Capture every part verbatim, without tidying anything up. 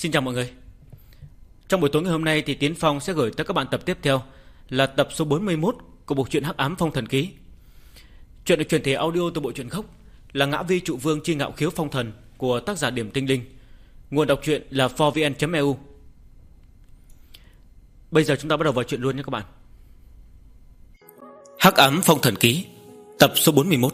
Xin chào mọi người. Trong buổi tối ngày hôm nay thì Tiến Phong sẽ gửi tới các bạn tập tiếp theo là tập số bốn mươi mốt của bộ truyện Hắc Ám Phong Thần Ký. Truyện được truyền thể audio từ bộ truyện gốc là Ngã Vi Trụ Vương Chi Ngạo Khiếu Phong Thần của tác giả Điểm Tinh Linh. Nguồn đọc truyện là four v n chấm e u. Bây giờ chúng ta bắt đầu vào chuyện luôn nhé các bạn. Hắc Ám Phong Thần Ký, tập số bốn mươi mốt.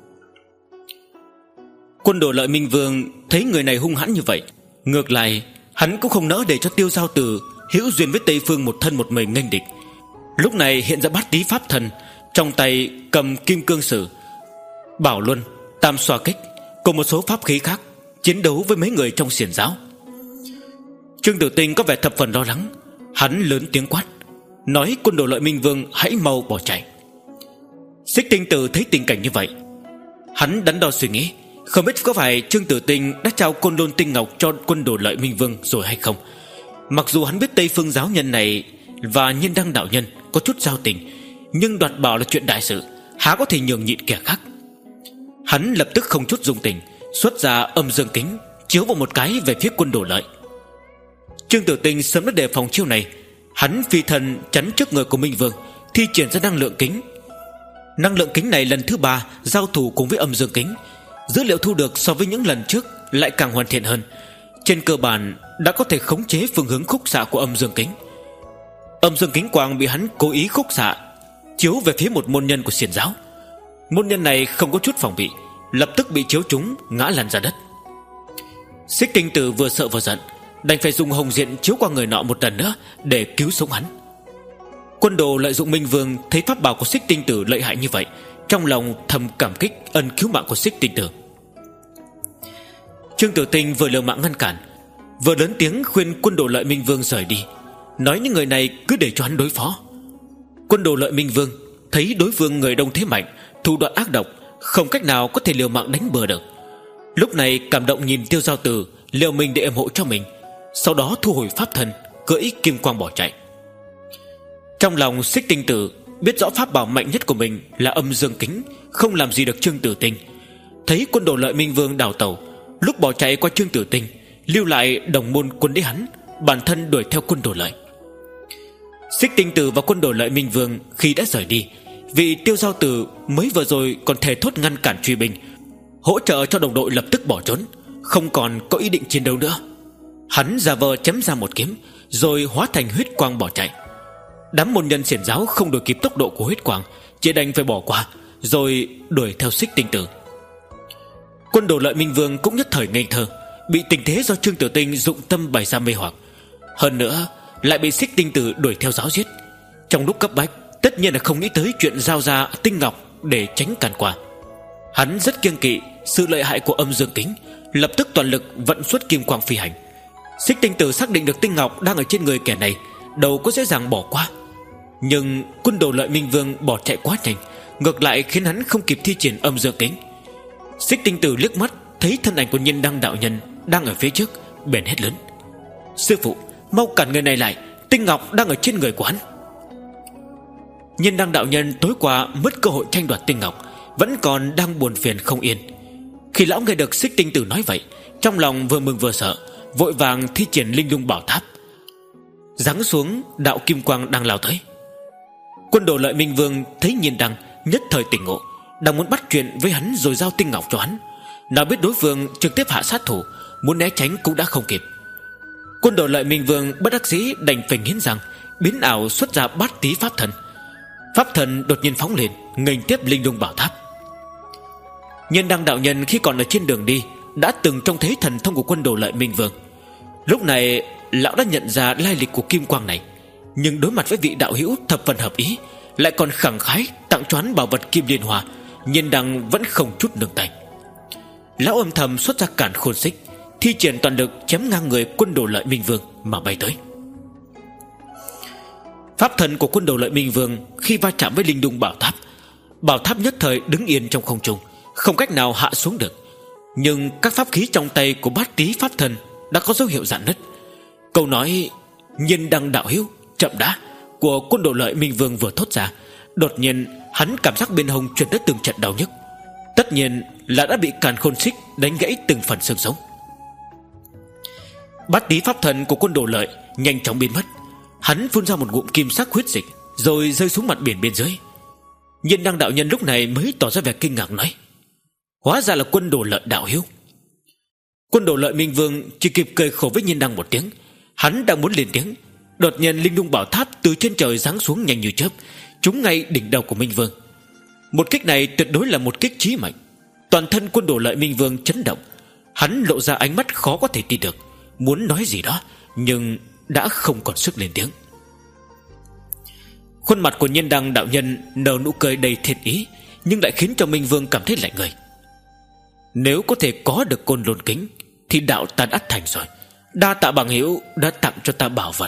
Quân đội Lợi Minh Vương thấy người này hung hãn như vậy, ngược lại hắn cũng không nỡ để cho Tiêu Giao Tử hữu duyên với Tây Phương một thân một mình nghênh địch. Lúc này hiện ra Bát Tý Pháp Thần, trong tay cầm Kim Cương Sử, Bảo Luân, Tam Xoa Kích cùng một số pháp khí khác, chiến đấu với mấy người trong xiển giáo. Trương Tử Tinh có vẻ thập phần lo lắng, hắn lớn tiếng quát, nói quân đội Lợi Minh Vương hãy mau bỏ chạy. Xích Tinh Tử thấy tình cảnh như vậy, hắn đắn đo suy nghĩ, không biết có phải Trương Tử Tinh đã trao Côn Lôn Tinh Ngọc cho quân đội Lợi Minh Vương rồi hay không. Mặc dù hắn biết Tây Phương giáo nhân này và Nhiên Đăng đạo nhân có chút giao tình, nhưng đoạt bảo là chuyện đại sự, há có thể nhường nhịn kẻ khác. Hắn lập tức không chút dung tình, xuất ra âm dương kính chiếu vào một cái về phía quân đội Lợi. Trương Tử Tinh sớm đã đề phòng chiêu này, hắn phi thần chắn trước người của Minh Vương, thi triển ra năng lượng kính. Năng lượng kính này lần thứ ba giao thủ cùng với âm dương kính, dữ liệu thu được so với những lần trước lại càng hoàn thiện hơn. Trên cơ bản đã có thể khống chế phương hướng khúc xạ của âm dương kính. Âm dương kính quang bị hắn cố ý khúc xạ chiếu về phía một môn nhân của xiển giáo. Môn nhân này không có chút phòng bị, lập tức bị chiếu trúng ngã lăn ra đất. Xích Tinh Tử vừa sợ vừa giận, đành phải dùng hồng diện chiếu qua người nọ một lần nữa để cứu sống hắn. Quân đồ lợi dụng Minh Vương thấy pháp bảo của Xích Tinh Tử lợi hại như vậy, trong lòng thầm cảm kích ân cứu mạng của Xích Tinh Tử. Trương Tử Tinh vừa liều mạng ngăn cản, vừa lớn tiếng khuyên quân đồ Lợi Minh Vương rời đi, nói những người này cứ để cho hắn đối phó. Quân đồ Lợi Minh Vương thấy đối phương người đông thế mạnh, thủ đoạn ác độc, không cách nào có thể liều mạng đánh bừa được. Lúc này cảm động nhìn Tiêu Giao Tử liều mình để ủng hộ cho mình, sau đó thu hồi pháp thân, cưỡi kim quang bỏ chạy. Trong lòng Xích Tinh Tử biết rõ pháp bảo mạnh nhất của mình là âm dương kính không làm gì được Trương Tử Tinh. Thấy quân đồ Lợi Minh Vương đào tẩu, lúc bỏ chạy qua Trương Tử Tinh, lưu lại đồng môn quân đế hắn, bản thân đuổi theo quân đồ Lợi. Xích Tinh Tử và quân đồ Lợi Minh Vương khi đã rời đi, vì Tiêu Giao Tử mới vừa rồi còn thề thốt ngăn cản truy binh, hỗ trợ cho đồng đội lập tức bỏ trốn, không còn có ý định chiến đấu nữa. Hắn giả vờ chém ra một kiếm, rồi hóa thành huyết quang bỏ chạy. Đám môn nhân xiển giáo không đuổi kịp tốc độ của huyết quang, chỉ đành phải bỏ qua, rồi đuổi theo Xích Tinh Tử. Quân đồ Lợi Minh Vương cũng nhất thời ngây thơ, bị tình thế do Trương Tử Tinh dụng tâm bày ra mê hoặc, hơn nữa lại bị Xích Tinh Tử đuổi theo giáo giết. Trong lúc cấp bách, tất nhiên là không nghĩ tới chuyện giao ra tinh ngọc để tránh cản qua. Hắn rất kiêng kỵ sự lợi hại của âm dương kính, lập tức toàn lực vận xuất kim quang phi hành. Xích Tinh Tử xác định được tinh ngọc đang ở trên người kẻ này, đâu có dễ dàng bỏ qua. Nhưng quân đồ Lợi Minh Vương bỏ chạy quá nhanh, ngược lại khiến hắn không kịp thi triển âm dương kính. Xích Tinh Tử liếc mắt thấy thân ảnh của Nhiên Đăng đạo nhân đang ở phía trước, bèn hét lớn, sư phụ, mau cản người này lại, tinh ngọc đang ở trên người của hắn. Nhiên Đăng đạo nhân tối qua mất cơ hội tranh đoạt tinh ngọc, vẫn còn đang buồn phiền không yên. Khi lão nghe được Xích Tinh Tử nói vậy, trong lòng vừa mừng vừa sợ, vội vàng thi triển Linh Lung Bảo Tháp, giáng xuống đạo kim quang đang lao tới. Quân đồ Lợi Minh Vương thấy Nhiên Đăng nhất thời tỉnh ngộ, đang muốn bắt chuyện với hắn rồi giao tinh ngọc cho hắn, nào biết đối phương trực tiếp hạ sát thủ, muốn né tránh cũng đã không kịp. Quân đồ Lợi Minh Vương bất đắc dĩ đành phải nghiến răng, biến ảo xuất ra Bát Tý Pháp Thần. Pháp thần đột nhiên phóng lên, nghênh tiếp Linh Lung Bảo Tháp. Nhiên Đăng đạo nhân khi còn ở trên đường đi đã từng trông thấy thần thông của quân đồ Lợi Minh Vương. Lúc này lão đã nhận ra lai lịch của kim quang này, nhưng đối mặt với vị đạo hữu thập phần hợp ý, lại còn khẳng khái tặng cho hắn bảo vật Kim Liên Hoa, Nhiên Đăng vẫn không chút nương tay. Lão âm thầm xuất ra Càn Khôn Xích, thi triển toàn lực chém ngang người quân đồ Lợi Minh Vương mà bay tới. Pháp thần của quân đồ Lợi Minh Vương khi va chạm với Linh Lung Bảo Tháp, bảo tháp nhất thời đứng yên trong không trung, không cách nào hạ xuống được. Nhưng các pháp khí trong tay của Bát Tý Pháp Thần đã có dấu hiệu rạn nứt. Câu nói Nhiên Đăng đạo hữu chậm đã của quân đồ Lợi Minh Vương vừa thốt ra, đột nhiên hắn cảm giác bên hông truyền tới từng trận đau nhức. Tất nhiên là đã bị Càn Khôn Xích đánh gãy từng phần xương sống. Bát tí pháp thần của Quân Đồ Lợi nhanh chóng biến mất. Hắn phun ra một ngụm kim sắc huyết dịch, rồi rơi xuống mặt biển bên dưới. Nhiên Đăng đạo nhân lúc này mới tỏ ra vẻ kinh ngạc nói: hóa ra là Quân Đồ Lợi đạo hữu. Quân Đồ Lợi Minh Vương chỉ kịp cười khổ với Nhiên Đăng một tiếng. Hắn đang muốn lên tiếng, đột nhiên linh lung bảo tháp từ trên trời giáng xuống nhanh như chớp, trúng ngay đỉnh đầu của Minh Vương. Một kích này tuyệt đối là một kích chí mệnh. Toàn thân Quân Đồ Lợi Minh Vương chấn động. Hắn lộ ra ánh mắt khó có thể tin được, muốn nói gì đó nhưng đã không còn sức lên tiếng. Khuôn mặt của Nhiên Đăng đạo nhân nở nụ cười đầy thiện ý, nhưng lại khiến cho Minh Vương cảm thấy lạnh người. Nếu có thể có được Côn Lôn Kính thì đạo ta đã thành rồi. Đa tạ bằng hữu đã tặng cho ta bảo vật.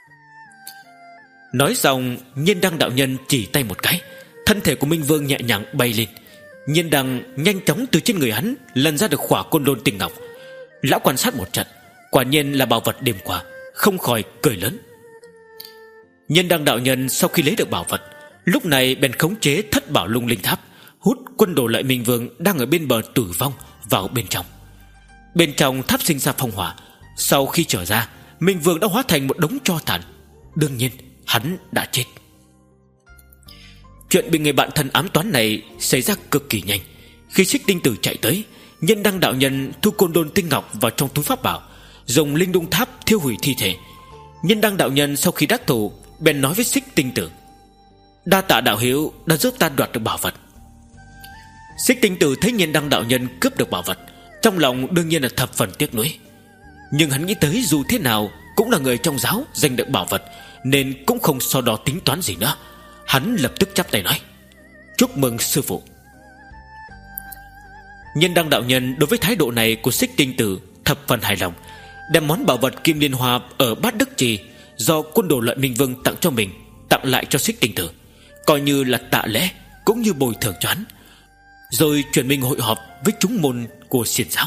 Nói xong, Nhiên Đăng đạo nhân chỉ tay một cái, thân thể của Minh Vương nhẹ nhàng bay lên. Nhiên Đăng nhanh chóng từ trên người hắn lần ra được khỏa Côn Lôn Tinh Ngọc. Lão quan sát một trận, quả nhiên là bảo vật đêm qua, không khỏi cười lớn. Nhiên Đăng đạo nhân sau khi lấy được bảo vật, lúc này bèn khống chế Thất Bảo Lung Linh Tháp, hút Quân Đồ Lợi Minh Vương đang ở bên bờ tử vong vào bên trong. Bên trong tháp sinh ra phong hỏa. Sau khi trở ra, Minh Vương đã hóa thành một đống tro tàn. Đương nhiên hắn đã chết. Chuyện bị người bạn thân ám toán này xảy ra cực kỳ nhanh. Khi Xích Tinh Tử chạy tới, Nhiên Đăng đạo nhân thu Côn Lôn Tinh Ngọc vào trong túi pháp bảo, dùng linh đung tháp thiêu hủy thi thể. Nhiên Đăng đạo nhân sau khi đắc thủ bèn nói với Xích Tinh Tử: đa tạ đạo hữu đã giúp ta đoạt được bảo vật. Xích Tinh Tử thấy Nhiên Đăng đạo nhân cướp được bảo vật, trong lòng đương nhiên là thập phần tiếc nuối. Nhưng hắn nghĩ tới dù thế nào cũng là người trong giáo giành được bảo vật, nên cũng không so đo tính toán gì nữa. Hắn lập tức chắp tay nói: chúc mừng sư phụ. Nhiên Đăng đạo nhân đối với thái độ này của Xích Tinh Tử thập phần hài lòng, đem món bảo vật Kim Liên Hoa ở Bát Đức Trì do Quân Đồ Lợi Minh Vương tặng cho mình tặng lại cho Xích Tinh Tử, coi như là tạ lễ cũng như bồi thường cho hắn, rồi chuyển mình hội họp với chúng môn của xiển giáo.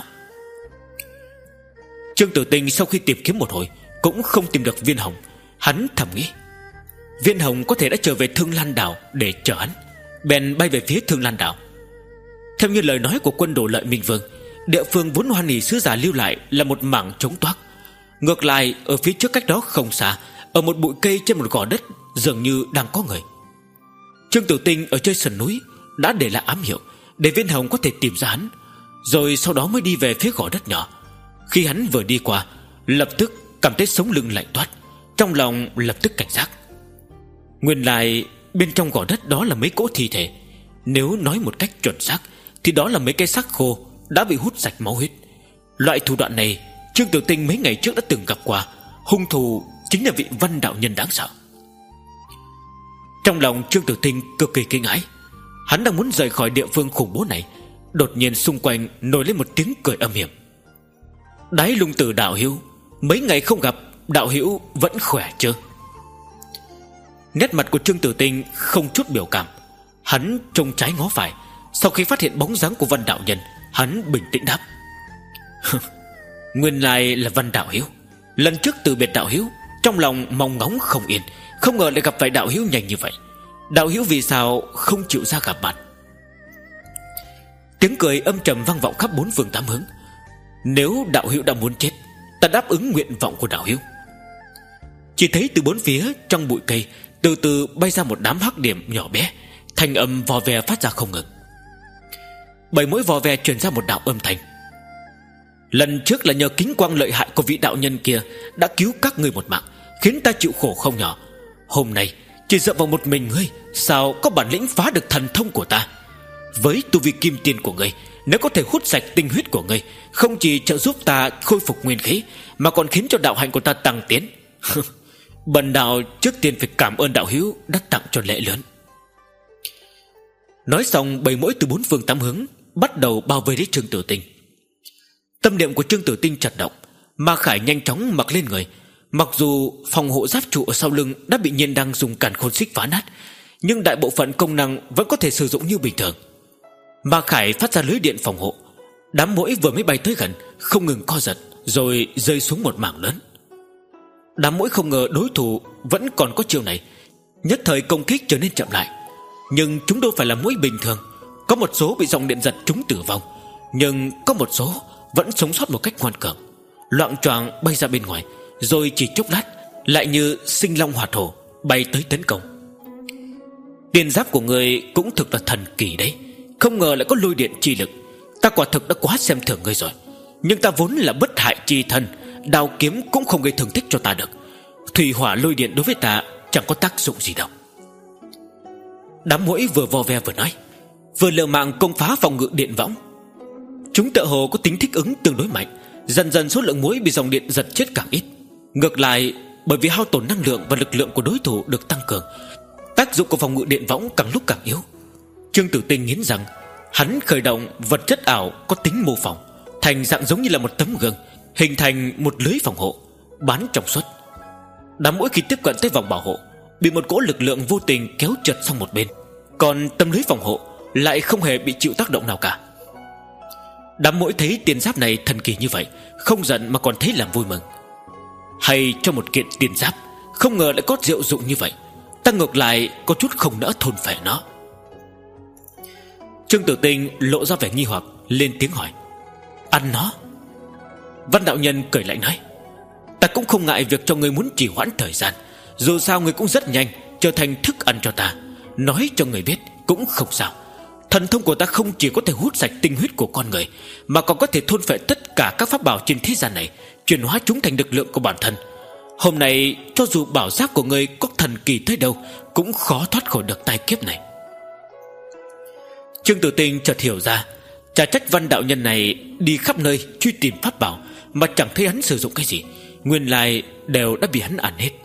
Trương Tử Tinh sau khi tìm kiếm một hồi cũng không tìm được Viên Hồng. Hắn thầm nghĩ Viên Hồng có thể đã trở về Thương Lan Đảo để chờ hắn, bèn bay về phía Thương Lan Đảo. Theo như lời nói của Quân Đồ Lợi Minh Vương, địa phương vốn Hoan Hỷ sứ giả lưu lại là một mảng trống toác. Ngược lại ở phía trước cách đó không xa, ở một bụi cây trên một gò đất, dường như đang có người. Trương Tử Tinh ở trên sườn núi đã để lại ám hiệu để Viên Hồng có thể tìm ra hắn, rồi sau đó mới đi về phía gò đất nhỏ. Khi hắn vừa đi qua, lập tức cảm thấy sống lưng lạnh toát, trong lòng lập tức cảnh giác. Nguyên lai bên trong gò đất đó là mấy cỗ thi thể. Nếu nói một cách chuẩn xác thì đó là mấy cái xác khô đã bị hút sạch máu huyết. Loại thủ đoạn này Trương Tử Tinh mấy ngày trước đã từng gặp qua. Hung thủ chính là vị Văn đạo nhân đáng sợ. Trong lòng Trương Tử Tinh cực kỳ kinh hãi. Hắn đang muốn rời khỏi địa phương khủng bố này, đột nhiên xung quanh nổi lên một tiếng cười âm hiểm. Đái Lung Tử đạo hữu, mấy ngày không gặp, đạo hữu vẫn khỏe chưa? Nét mặt của Trương Tử Tinh không chút biểu cảm. Hắn trông trái ngó phải. Sau khi phát hiện bóng dáng của Văn đạo nhân, hắn bình tĩnh đáp: nguyên lai là Văn đạo hữu. Lần trước từ biệt đạo hữu, trong lòng mong ngóng không yên, không ngờ lại gặp phải đạo hữu nhanh như vậy. Đạo hữu vì sao không chịu ra gặp mặt? Tiếng cười âm trầm vang vọng khắp bốn phương tám hướng. Nếu đạo hữu đã muốn chết, ta đáp ứng nguyện vọng của đạo hữu. Chỉ thấy từ bốn phía trong bụi cây từ từ bay ra một đám hắc điểm nhỏ bé, thanh âm vò vè phát ra không ngừng. Bởi mỗi vò vè truyền ra một đạo âm thanh: lần trước là nhờ kính quang lợi hại của vị đạo nhân kia đã cứu các ngươi một mạng, khiến ta chịu khổ không nhỏ. Hôm nay chỉ dựa vào một mình ngươi, sao có bản lĩnh phá được thần thông của ta? Với tu vi kim tiên của ngươi, nếu có thể hút sạch tinh huyết của ngươi, không chỉ trợ giúp ta khôi phục nguyên khí, mà còn khiến cho đạo hạnh của ta tăng tiến. Bần đạo trước tiên phải cảm ơn đạo hữu đã tặng cho lễ lớn. Nói xong, bầy muỗi từ bốn phương tám hướng bắt đầu bao vây lấy Trương Tử Tinh. Tâm niệm của Trương Tử Tinh chật động, Ma Khải nhanh chóng mặc lên người. Mặc dù phòng hộ giáp trụ ở sau lưng đã bị Nhiên Đăng dùng càn khôn xích phá nát, nhưng đại bộ phận công năng vẫn có thể sử dụng như bình thường. Ma Khải phát ra lưới điện phòng hộ. Đám muỗi vừa mới bay tới gần không ngừng co giật, rồi rơi xuống một mảng lớn. Đám muỗi không ngờ đối thủ vẫn còn có chiêu này, nhất thời công kích trở nên chậm lại. Nhưng chúng đâu phải là muỗi bình thường. Có một số bị dòng điện giật chúng tử vong, nhưng có một số vẫn sống sót một cách ngoan cường. loạng choạng bay ra bên ngoài, rồi chỉ chốc lát lại như sinh long hỏa thổ bay tới tấn công. Tiên giáp của người cũng thực là thần kỳ đấy, không ngờ lại có lôi điện chi lực. Ta quả thực đã quá xem thường ngươi rồi. Nhưng ta vốn là bất hại chi thân, đao kiếm cũng không gây thương tích cho ta được. Thủy hỏa lôi điện đối với ta chẳng có tác dụng gì đâu. Đám muỗi vừa vo ve vừa nói, vừa liều mạng công phá phòng ngự điện võng. Chúng tựa hồ có tính thích ứng tương đối mạnh. Dần dần số lượng muỗi bị dòng điện giật chết càng ít. Ngược lại, bởi vì hao tổn năng lượng và lực lượng của đối thủ được tăng cường, tác dụng của phòng ngự điện võng càng lúc càng yếu. Trương Tử Tinh nghiến rằng hắn khởi động vật chất ảo có tính mô phỏng, thành dạng giống như là một tấm gương, hình thành một lưới phòng hộ bán trong suốt. Đám muỗi khi tiếp cận tới vòng bảo hộ bị một cỗ lực lượng vô tình kéo trượt sang một bên, còn tấm lưới phòng hộ lại không hề bị chịu tác động nào cả. Đám muỗi thấy tiên giáp này thần kỳ như vậy, không giận mà còn thấy làm vui mừng. Hay cho một kiện tiên giáp, không ngờ lại có diệu dụng như vậy. Ta ngược lại có chút không nỡ thôn phệ nó. Trương Tử Tinh lộ ra vẻ nghi hoặc, lên tiếng hỏi, ăn nó? Văn đạo nhân cười lạnh nói, ta cũng không ngại việc cho ngươi muốn trì hoãn thời gian. Dù sao ngươi cũng rất nhanh trở thành thức ăn cho ta. Nói cho người biết cũng không sao. Thần thông của ta không chỉ có thể hút sạch tinh huyết của con người, mà còn có thể thôn phệ tất cả các pháp bảo trên thế gian này, chuyển hóa chúng thành lực lượng của bản thân. Hôm nay cho dù bảo giáp của ngươi có thần kỳ tới đâu, cũng khó thoát khỏi được tai kiếp này. Trương Tử Tinh chợt hiểu ra, chả trách Văn đạo nhân này đi khắp nơi truy tìm pháp bảo mà chẳng thấy hắn sử dụng cái gì, nguyên lai đều đã bị hắn ăn hết.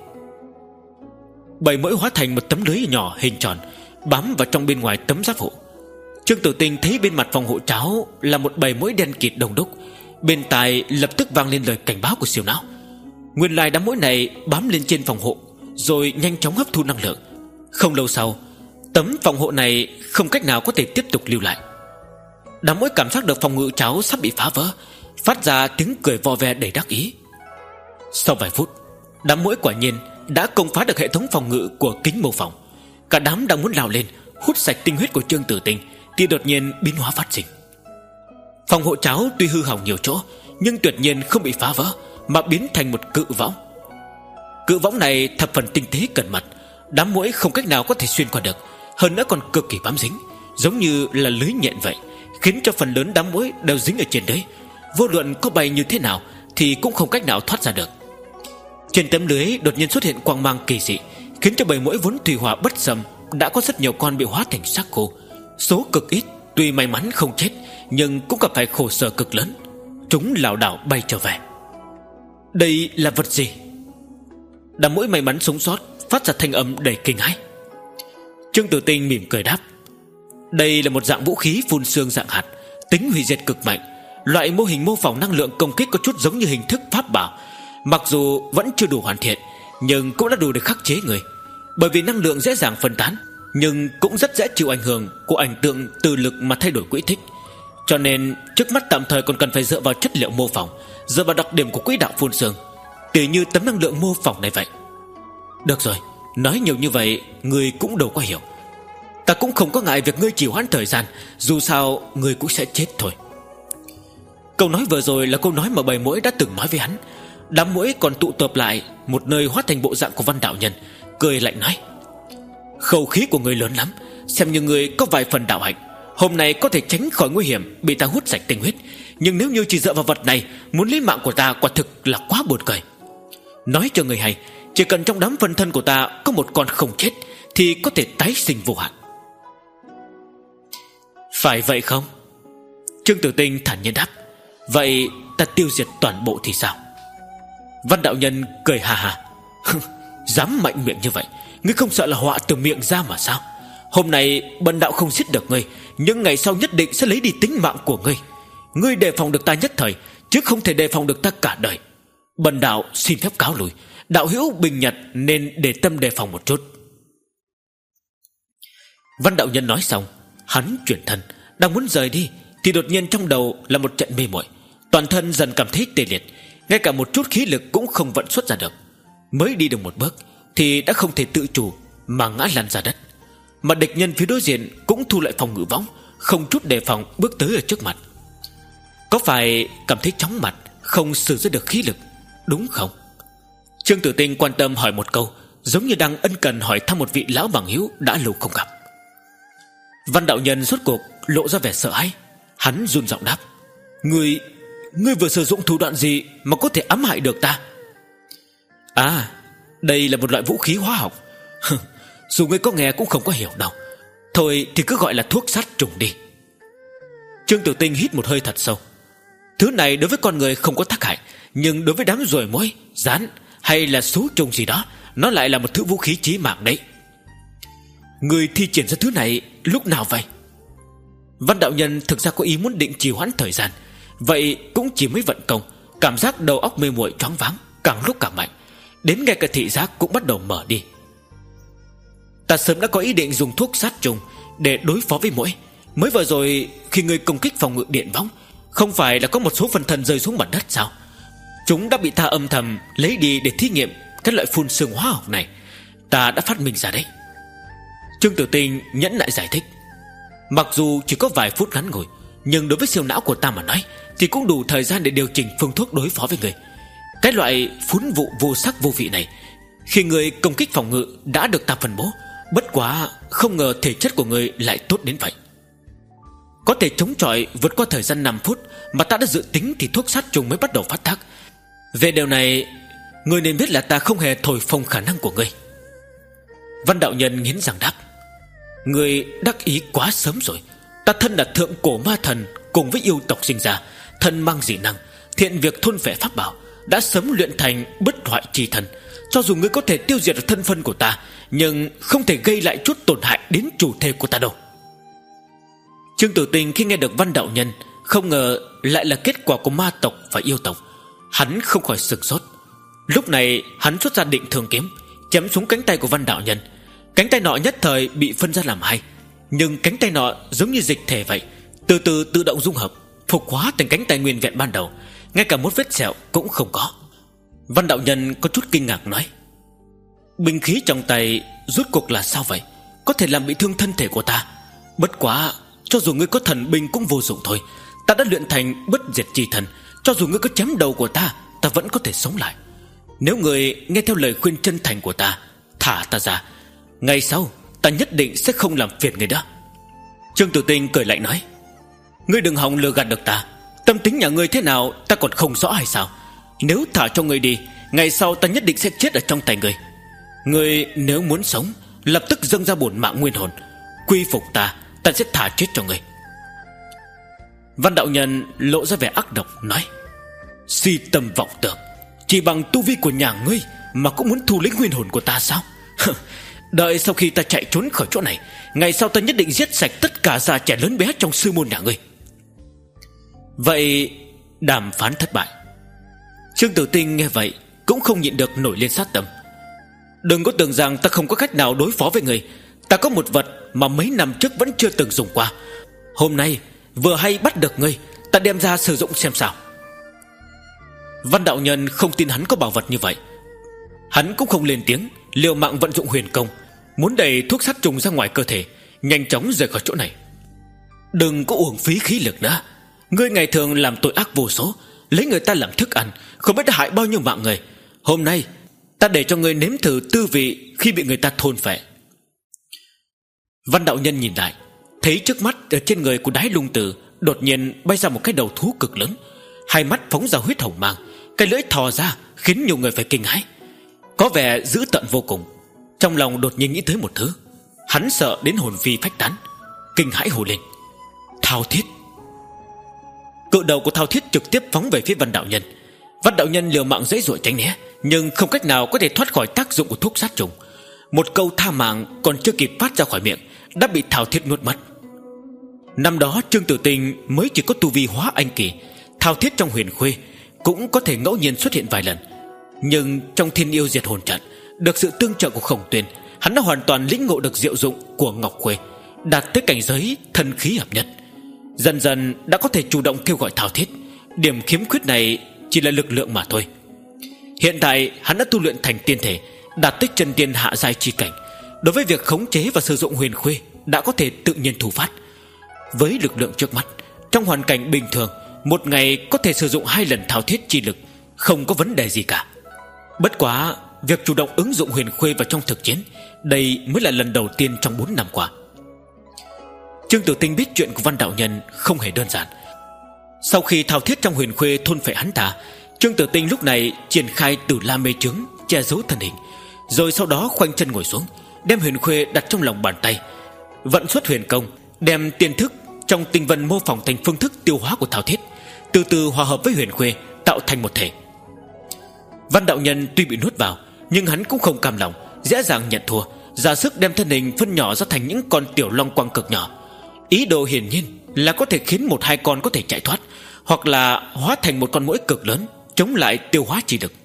Bầy muỗi hóa thành một tấm lưới nhỏ hình tròn bám vào trong bên ngoài tấm giáp hộ. Trương Tử Tinh thấy bên mặt phòng hộ cháo là một bầy muỗi đen kịt đông đúc. Bên tai lập tức vang lên lời cảnh báo của siêu não. Nguyên lai đám muỗi này bám lên trên phòng hộ rồi nhanh chóng hấp thu năng lượng. Không lâu sau, tấm phòng hộ này không cách nào có thể tiếp tục lưu lại. Đám muỗi cảm giác được phòng ngự cháo sắp bị phá vỡ, phát ra tiếng cười vo ve đầy đắc ý. Sau vài phút, đám muỗi quả nhiên đã công phá được hệ thống phòng ngự của kính mô phỏng. Cả đám đang muốn lao lên hút sạch tinh huyết của Trương Tử Tinh thì đột nhiên biến hóa phát sinh. Phòng hộ cháo tuy hư hỏng nhiều chỗ, nhưng tuyệt nhiên không bị phá vỡ, mà biến thành một cự võng. Cự võng này thập phần tinh tế cẩn mật, đám muỗi không cách nào có thể xuyên qua được, hơn nữa còn cực kỳ bám dính, giống như là lưới nhện vậy, khiến cho phần lớn đám muỗi đều dính ở trên đấy. Vô luận có bay như thế nào thì cũng không cách nào thoát ra được. Trên tấm lưới đột nhiên xuất hiện quang mang kỳ dị, khiến cho bầy muỗi vốn thủy hỏa bất xâm đã có rất nhiều con bị hóa thành xác khô. Số cực ít, tuy may mắn không chết, nhưng cũng gặp phải khổ sở cực lớn. Chúng lảo đảo bay trở về. Đây là vật gì? Đám muỗi may mắn sống sót phát ra thanh âm đầy kinh hãi. Trương Tử Tinh mỉm cười đáp, đây là một dạng vũ khí phun sương dạng hạt, tính hủy diệt cực mạnh. Loại mô hình mô phỏng năng lượng công kích có chút giống như hình thức pháp bảo. Mặc dù vẫn chưa đủ hoàn thiện, nhưng cũng đã đủ để khắc chế người. Bởi vì năng lượng dễ dàng phân tán, nhưng cũng rất dễ chịu ảnh hưởng của ảnh tượng từ lực mà thay đổi quỹ tích. Cho nên trước mắt tạm thời còn cần phải dựa vào chất liệu mô phỏng, dựa vào đặc điểm của quỹ đạo phun sương, tỉ như tấm năng lượng mô phỏng này vậy. Được rồi, nói nhiều như vậy người cũng đâu có hiểu. Ta cũng không có ngại việc ngươi chỉ hoãn thời gian, dù sao ngươi cũng sẽ chết thôi. Câu nói vừa rồi là câu nói mà bầy muỗi đã từng nói với hắn. Đám muỗi còn tụ tập lại một nơi hóa thành bộ dạng của Văn đạo nhân, cười lạnh nói, khẩu khí của ngươi lớn lắm, xem như ngươi có vài phần đạo hạnh. Hôm nay có thể tránh khỏi nguy hiểm bị ta hút sạch tinh huyết, nhưng nếu như chỉ dựa vào vật này muốn lấy mạng của ta, quả thực là quá buồn cười. Nói cho người hay, chỉ cần trong đám phân thân của ta có một con không chết thì có thể tái sinh vô hạn. Phải vậy không? Trương Tử Tinh thản nhiên đáp, vậy ta tiêu diệt toàn bộ thì sao? Văn đạo nhân cười hà hà, dám mạnh miệng như vậy, ngươi không sợ là họa từ miệng ra mà sao? Hôm nay bần đạo không giết được ngươi, nhưng ngày sau nhất định sẽ lấy đi tính mạng của ngươi. Ngươi đề phòng được ta nhất thời, chứ không thể đề phòng được ta cả đời. Bần đạo xin phép cáo lui, đạo hữu bình nhật nên để tâm đề phòng một chút. Văn đạo nhân nói xong, hắn chuyển thân đang muốn rời đi thì đột nhiên trong đầu là một trận mê muội, toàn thân dần cảm thấy tê liệt, ngay cả một chút khí lực cũng không vận xuất ra được. Mới đi được một bước thì đã không thể tự chủ mà ngã lăn ra đất. Mà địch nhân phía đối diện cũng thu lại phòng ngự võng, không chút đề phòng bước tới ở trước mặt. Có phải cảm thấy chóng mặt, không sử dụng được khí lực, đúng không? Trương Tử Tinh quan tâm hỏi một câu, giống như đang ân cần hỏi thăm một vị lão bằng hữu đã lâu không gặp. Văn đạo nhân rốt cuộc lộ ra vẻ sợ hãi. Hắn run giọng đáp: Ngươi, ngươi vừa sử dụng thủ đoạn gì mà có thể ám hại được ta? À, đây là một loại vũ khí hóa học. Dù ngươi có nghe cũng không có hiểu đâu. Thôi thì cứ gọi là thuốc sát trùng đi. Trương Tử Tinh hít một hơi thật sâu. Thứ này đối với con người không có tác hại, nhưng đối với đám ruồi muỗi, rắn hay là số trùng gì đó, nó lại là một thứ vũ khí chí mạng đấy. Người thi triển ra thứ này lúc nào vậy? Văn đạo nhân thực ra có ý muốn định trì hoãn thời gian, vậy cũng chỉ mới vận công, cảm giác đầu óc mê muội choáng váng, càng lúc càng mạnh, đến ngay cả thị giác cũng bắt đầu mở đi. Ta sớm đã có ý định dùng thuốc sát trùng để đối phó với muỗi. Mới vừa rồi khi người công kích phòng ngự điện võng, không phải là có một số phần thân rơi xuống mặt đất sao? Chúng đã bị ta âm thầm lấy đi để thí nghiệm cái loại phun sương hóa học này. Ta đã phát minh ra đấy. Trương Tử Tinh nhẫn nại giải thích. Mặc dù chỉ có vài phút ngắn ngủi, nhưng đối với siêu não của ta mà nói thì cũng đủ thời gian để điều chỉnh phương thuốc đối phó với người. Cái loại phun vụ vô sắc vô vị này, khi người công kích phòng ngự đã được ta phân bố, bất quá không ngờ thể chất của người lại tốt đến vậy. Có thể chống chọi vượt qua thời gian năm phút mà ta đã dự tính thì thuốc sát trùng mới bắt đầu phát tác. Về điều này, người nên biết là ta không hề thổi phồng khả năng của ngươi. Văn đạo nhân nghiến răng đáp: Ngươi đắc ý quá sớm rồi. Ta thân là thượng cổ ma thần, cùng với yêu tộc sinh ra, thân mang dị năng, thiện việc thôn phệ pháp bảo, đã sớm luyện thành bất hoại chi thần. Cho dù ngươi có thể tiêu diệt được thân phân của ta, nhưng không thể gây lại chút tổn hại đến chủ thể của ta đâu. Trương Tử Tinh khi nghe được Văn đạo nhân không ngờ lại là kết quả của ma tộc và yêu tộc, hắn không khỏi sửng sốt. Lúc này hắn xuất ra định thường kiếm, chém xuống cánh tay của Văn đạo nhân. Cánh tay nọ nhất thời bị phân ra làm hai, nhưng cánh tay nọ giống như dịch thể vậy, từ từ tự động dung hợp, phục hóa thành cánh tay nguyên vẹn ban đầu, ngay cả một vết sẹo cũng không có. Văn đạo nhân có chút kinh ngạc nói: Binh khí trong tay rốt cuộc là sao vậy? Có thể làm bị thương thân thể của ta. Bất quá cho dù ngươi có thần binh cũng vô dụng thôi. Ta đã luyện thành bất diệt chi thần, cho dù ngươi có chém đầu của ta, ta vẫn có thể sống lại. Nếu ngươi nghe theo lời khuyên chân thành của ta, thả ta ra, ngày sau ta nhất định sẽ không làm phiền ngươi đó. Trương Tử Tinh cười lạnh nói: Ngươi đừng hòng lừa gạt được ta. Tâm tính nhà ngươi thế nào ta còn không rõ hay sao? Nếu thả cho ngươi đi, ngày sau ta nhất định sẽ chết ở trong tay ngươi. Ngươi nếu muốn sống, lập tức dâng ra bổn mạng nguyên hồn, quy phục ta, ta sẽ thả chết cho ngươi. Văn đạo nhân lộ ra vẻ ác độc nói: Si tâm vọng tưởng, chỉ bằng tu vi của nhà ngươi mà cũng muốn thu lấy nguyên hồn của ta sao? Đợi sau khi ta chạy trốn khỏi chỗ này, ngày sau ta nhất định giết sạch tất cả già trẻ lớn bé trong sư môn nhà ngươi. Vậy đàm phán thất bại. Trương Tử Tinh nghe vậy cũng không nhịn được nổi lên sát tâm. Đừng có tưởng rằng ta không có cách nào đối phó với người. Ta có một vật mà mấy năm trước vẫn chưa từng dùng qua. Hôm nay vừa hay bắt được ngươi, ta đem ra sử dụng xem sao. Văn đạo nhân không tin hắn có bảo vật như vậy. Hắn cũng không lên tiếng, liều mạng vận dụng huyền công, muốn đẩy thuốc sát trùng ra ngoài cơ thể, nhanh chóng rời khỏi chỗ này. Đừng có uổng phí khí lực nữa. Ngươi ngày thường làm tội ác vô số, lấy người ta làm thức ăn, không biết đã hại bao nhiêu mạng người. Hôm nay ta để cho ngươi nếm thử tư vị khi bị người ta thôn phệ. Văn đạo nhân nhìn lại, thấy trước mắt ở trên người của Đái Lung Tử đột nhiên bay ra một cái đầu thú cực lớn, hai mắt phóng ra huyết hồng mang, cái lưỡi thò ra khiến nhiều người phải kinh hãi, có vẻ dữ tợn vô cùng. Trong lòng đột nhiên nghĩ tới một thứ, hắn sợ đến hồn phi phách tán, kinh hãi hô lên: Thao Thiết! Cự đầu của Thao Thiết trực tiếp phóng về phía Văn đạo nhân. Văn đạo nhân liều mạng giãy giụa tránh né, nhưng không cách nào có thể thoát khỏi tác dụng của thuốc sát trùng. Một câu tha mạng còn chưa kịp phát ra khỏi miệng đã bị Thao Thiết nuốt mất. Năm đó Trương Tử Tinh mới chỉ có tu vi hóa anh kỳ, Thao Thiết trong huyền khuê cũng có thể ngẫu nhiên xuất hiện vài lần, nhưng trong Thiên Yêu Diệt Hồn Trận, được sự tương trợ của Khổng Tuyên, hắn đã hoàn toàn lĩnh ngộ được diệu dụng của Ngọc Khuê, đạt tới cảnh giới thần khí hợp nhất. Dần dần đã có thể chủ động kêu gọi Thao Thiết. Điểm khiếm khuyết này chỉ là lực lượng mà thôi. Hiện tại hắn đã tu luyện thành tiên thể, đạt tới chân tiên hạ giai chi cảnh. Đối với việc khống chế và sử dụng huyền khuê đã có thể tự nhiên thủ phát. Với lực lượng trước mắt, trong hoàn cảnh bình thường, một ngày có thể sử dụng hai lần thao thiết chi lực, không có vấn đề gì cả. Bất quá việc chủ động ứng dụng huyền khuê vào trong thực chiến, đây mới là lần đầu tiên trong bốn năm qua. Trương Tử Tinh biết chuyện của Văn đạo nhân không hề đơn giản. Sau khi thao thiết trong huyền khuê thôn phệ hắn ta, Trương Tử Tinh lúc này triển khai Tử La mê chướng che giấu thân hình, rồi sau đó khoanh chân ngồi xuống, đem huyền khuê đặt trong lòng bàn tay, vận xuất huyền công, đem tiên thức trong tinh vân mô phỏng thành phương thức tiêu hóa của thao thiết, từ từ hòa hợp với huyền khuê tạo thành một thể. Văn đạo nhân tuy bị nuốt vào, nhưng hắn cũng không cam lòng, dễ dàng nhận thua, ra sức đem thân hình phân nhỏ ra thành những con tiểu long quang cực nhỏ. Ý đồ hiển nhiên là có thể khiến một hai con có thể chạy thoát, hoặc là hóa thành một con muỗi cực lớn chống lại tiêu hóa chi lực.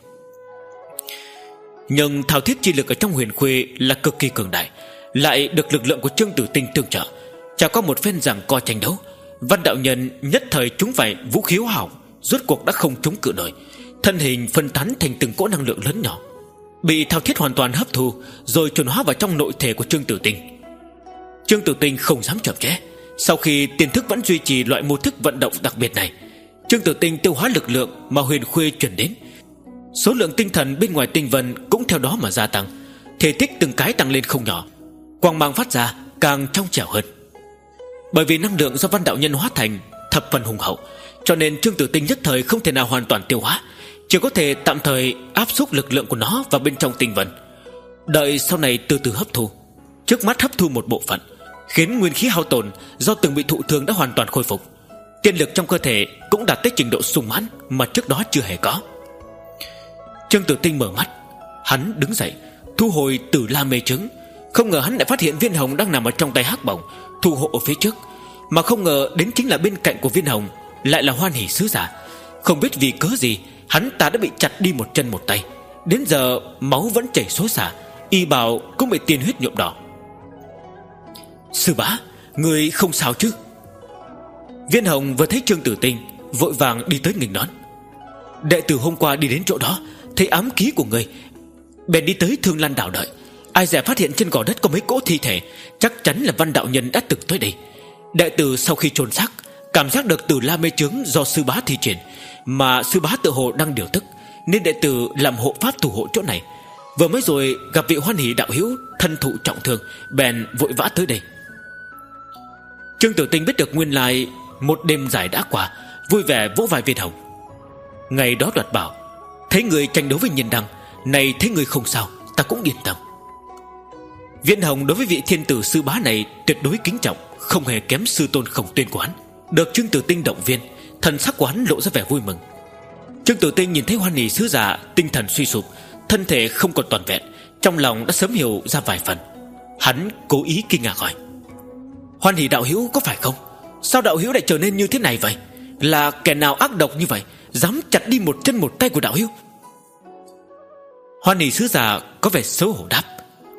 Nhưng thao thiết chi lực ở trong huyền khuê là cực kỳ cường đại, lại được lực lượng của Trương Tử Tinh tương trợ. Chả có một phen giằng co tranh đấu, Văn đạo nhân nhất thời trúng phải vũ khí hóa học, rốt cuộc đã không chống cự nổi, thân hình phân tán thành từng cỗ năng lượng lớn nhỏ, bị thao thiết hoàn toàn hấp thu, rồi chuyển hóa vào trong nội thể của Trương Tử Tinh. Trương Tử Tinh không dám chậm trễ. Sau khi tiền thức vẫn duy trì loại mô thức vận động đặc biệt này, Trương Tử Tinh tiêu hóa lực lượng mà huyền khuê chuyển đến, số lượng tinh thần bên ngoài tinh vân cũng theo đó mà gia tăng, thể tích từng cái tăng lên không nhỏ, quang mang phát ra càng trong trẻo hơn. Bởi vì năng lượng do Văn đạo nhân hóa thành thập phần hùng hậu, cho nên Trương Tử Tinh nhất thời không thể nào hoàn toàn tiêu hóa, chỉ có thể tạm thời áp xúc lực lượng của nó vào bên trong tinh vân, đợi sau này từ từ hấp thu. Trước mắt hấp thu một bộ phận, khiến nguyên khí hao tổn do từng bị thụ thương đã hoàn toàn khôi phục, tiên lực trong cơ thể cũng đạt tới trình độ sung mãn mà trước đó chưa hề có. Trương Tử Tinh mở mắt, hắn đứng dậy, thu hồi Tử La mê chướng. Không ngờ hắn lại phát hiện viên hồng đang nằm ở trong tay Hắc Bổng, thủ hộ ở phía trước, mà không ngờ đến chính là bên cạnh của viên hồng lại là Hoan Hỷ sứ giả. Không biết vì cớ gì, hắn ta đã bị chặt đi một chân một tay, đến giờ máu vẫn chảy xối xả, y bào cũng bị tiên huyết nhuộm đỏ. Sư bá, người không sao chứ? Viên hồng vừa thấy Trương Tử Tinh, vội vàng đi tới nghênh đón. Đệ tử hôm qua đi đến chỗ đó, thấy ám ký của người, bèn đi tới Thương Lan đảo đợi. Ai dè phát hiện trên gò đất có mấy cỗ thi thể, chắc chắn là Văn đạo nhân đã từng tới đây. Đệ tử sau khi chôn xác, cảm giác được Tử La mê chướng do sư bá thi triển, mà sư bá tự hồ đang điều tức, nên đệ tử làm hộ pháp thủ hộ chỗ này. Vừa mới rồi gặp vị Hoan Hỷ đạo hữu thân thụ trọng thương, bèn vội vã tới đây. Trương Tử Tinh biết được nguyên lai một đêm dài đã qua, vui vẻ vỗ vai viên hồng. Ngày đó đoạt bảo, thấy người tranh đấu với Nhiên Đăng, này thấy người không sao, ta cũng yên tâm. Viên hồng đối với vị thiên tử sư bá này tuyệt đối kính trọng, không hề kém sư tôn Khổng Tuyên của hắn. Được Trương Tử Tinh động viên, thần sắc của hắn lộ ra vẻ vui mừng. Trương Tử Tinh nhìn thấy Hoan Hỷ sứ giả tinh thần suy sụp, thân thể không còn toàn vẹn, trong lòng đã sớm hiểu ra vài phần. Hắn cố ý kinh ngạc hỏi: Hoan Hỷ đạo hữu có phải không? Sao đạo hữu lại trở nên như thế này vậy? Là kẻ nào ác độc như vậy, dám chặt đi một chân một tay của đạo hữu? Hoan Hỷ sứ giả có vẻ xấu hổ đáp: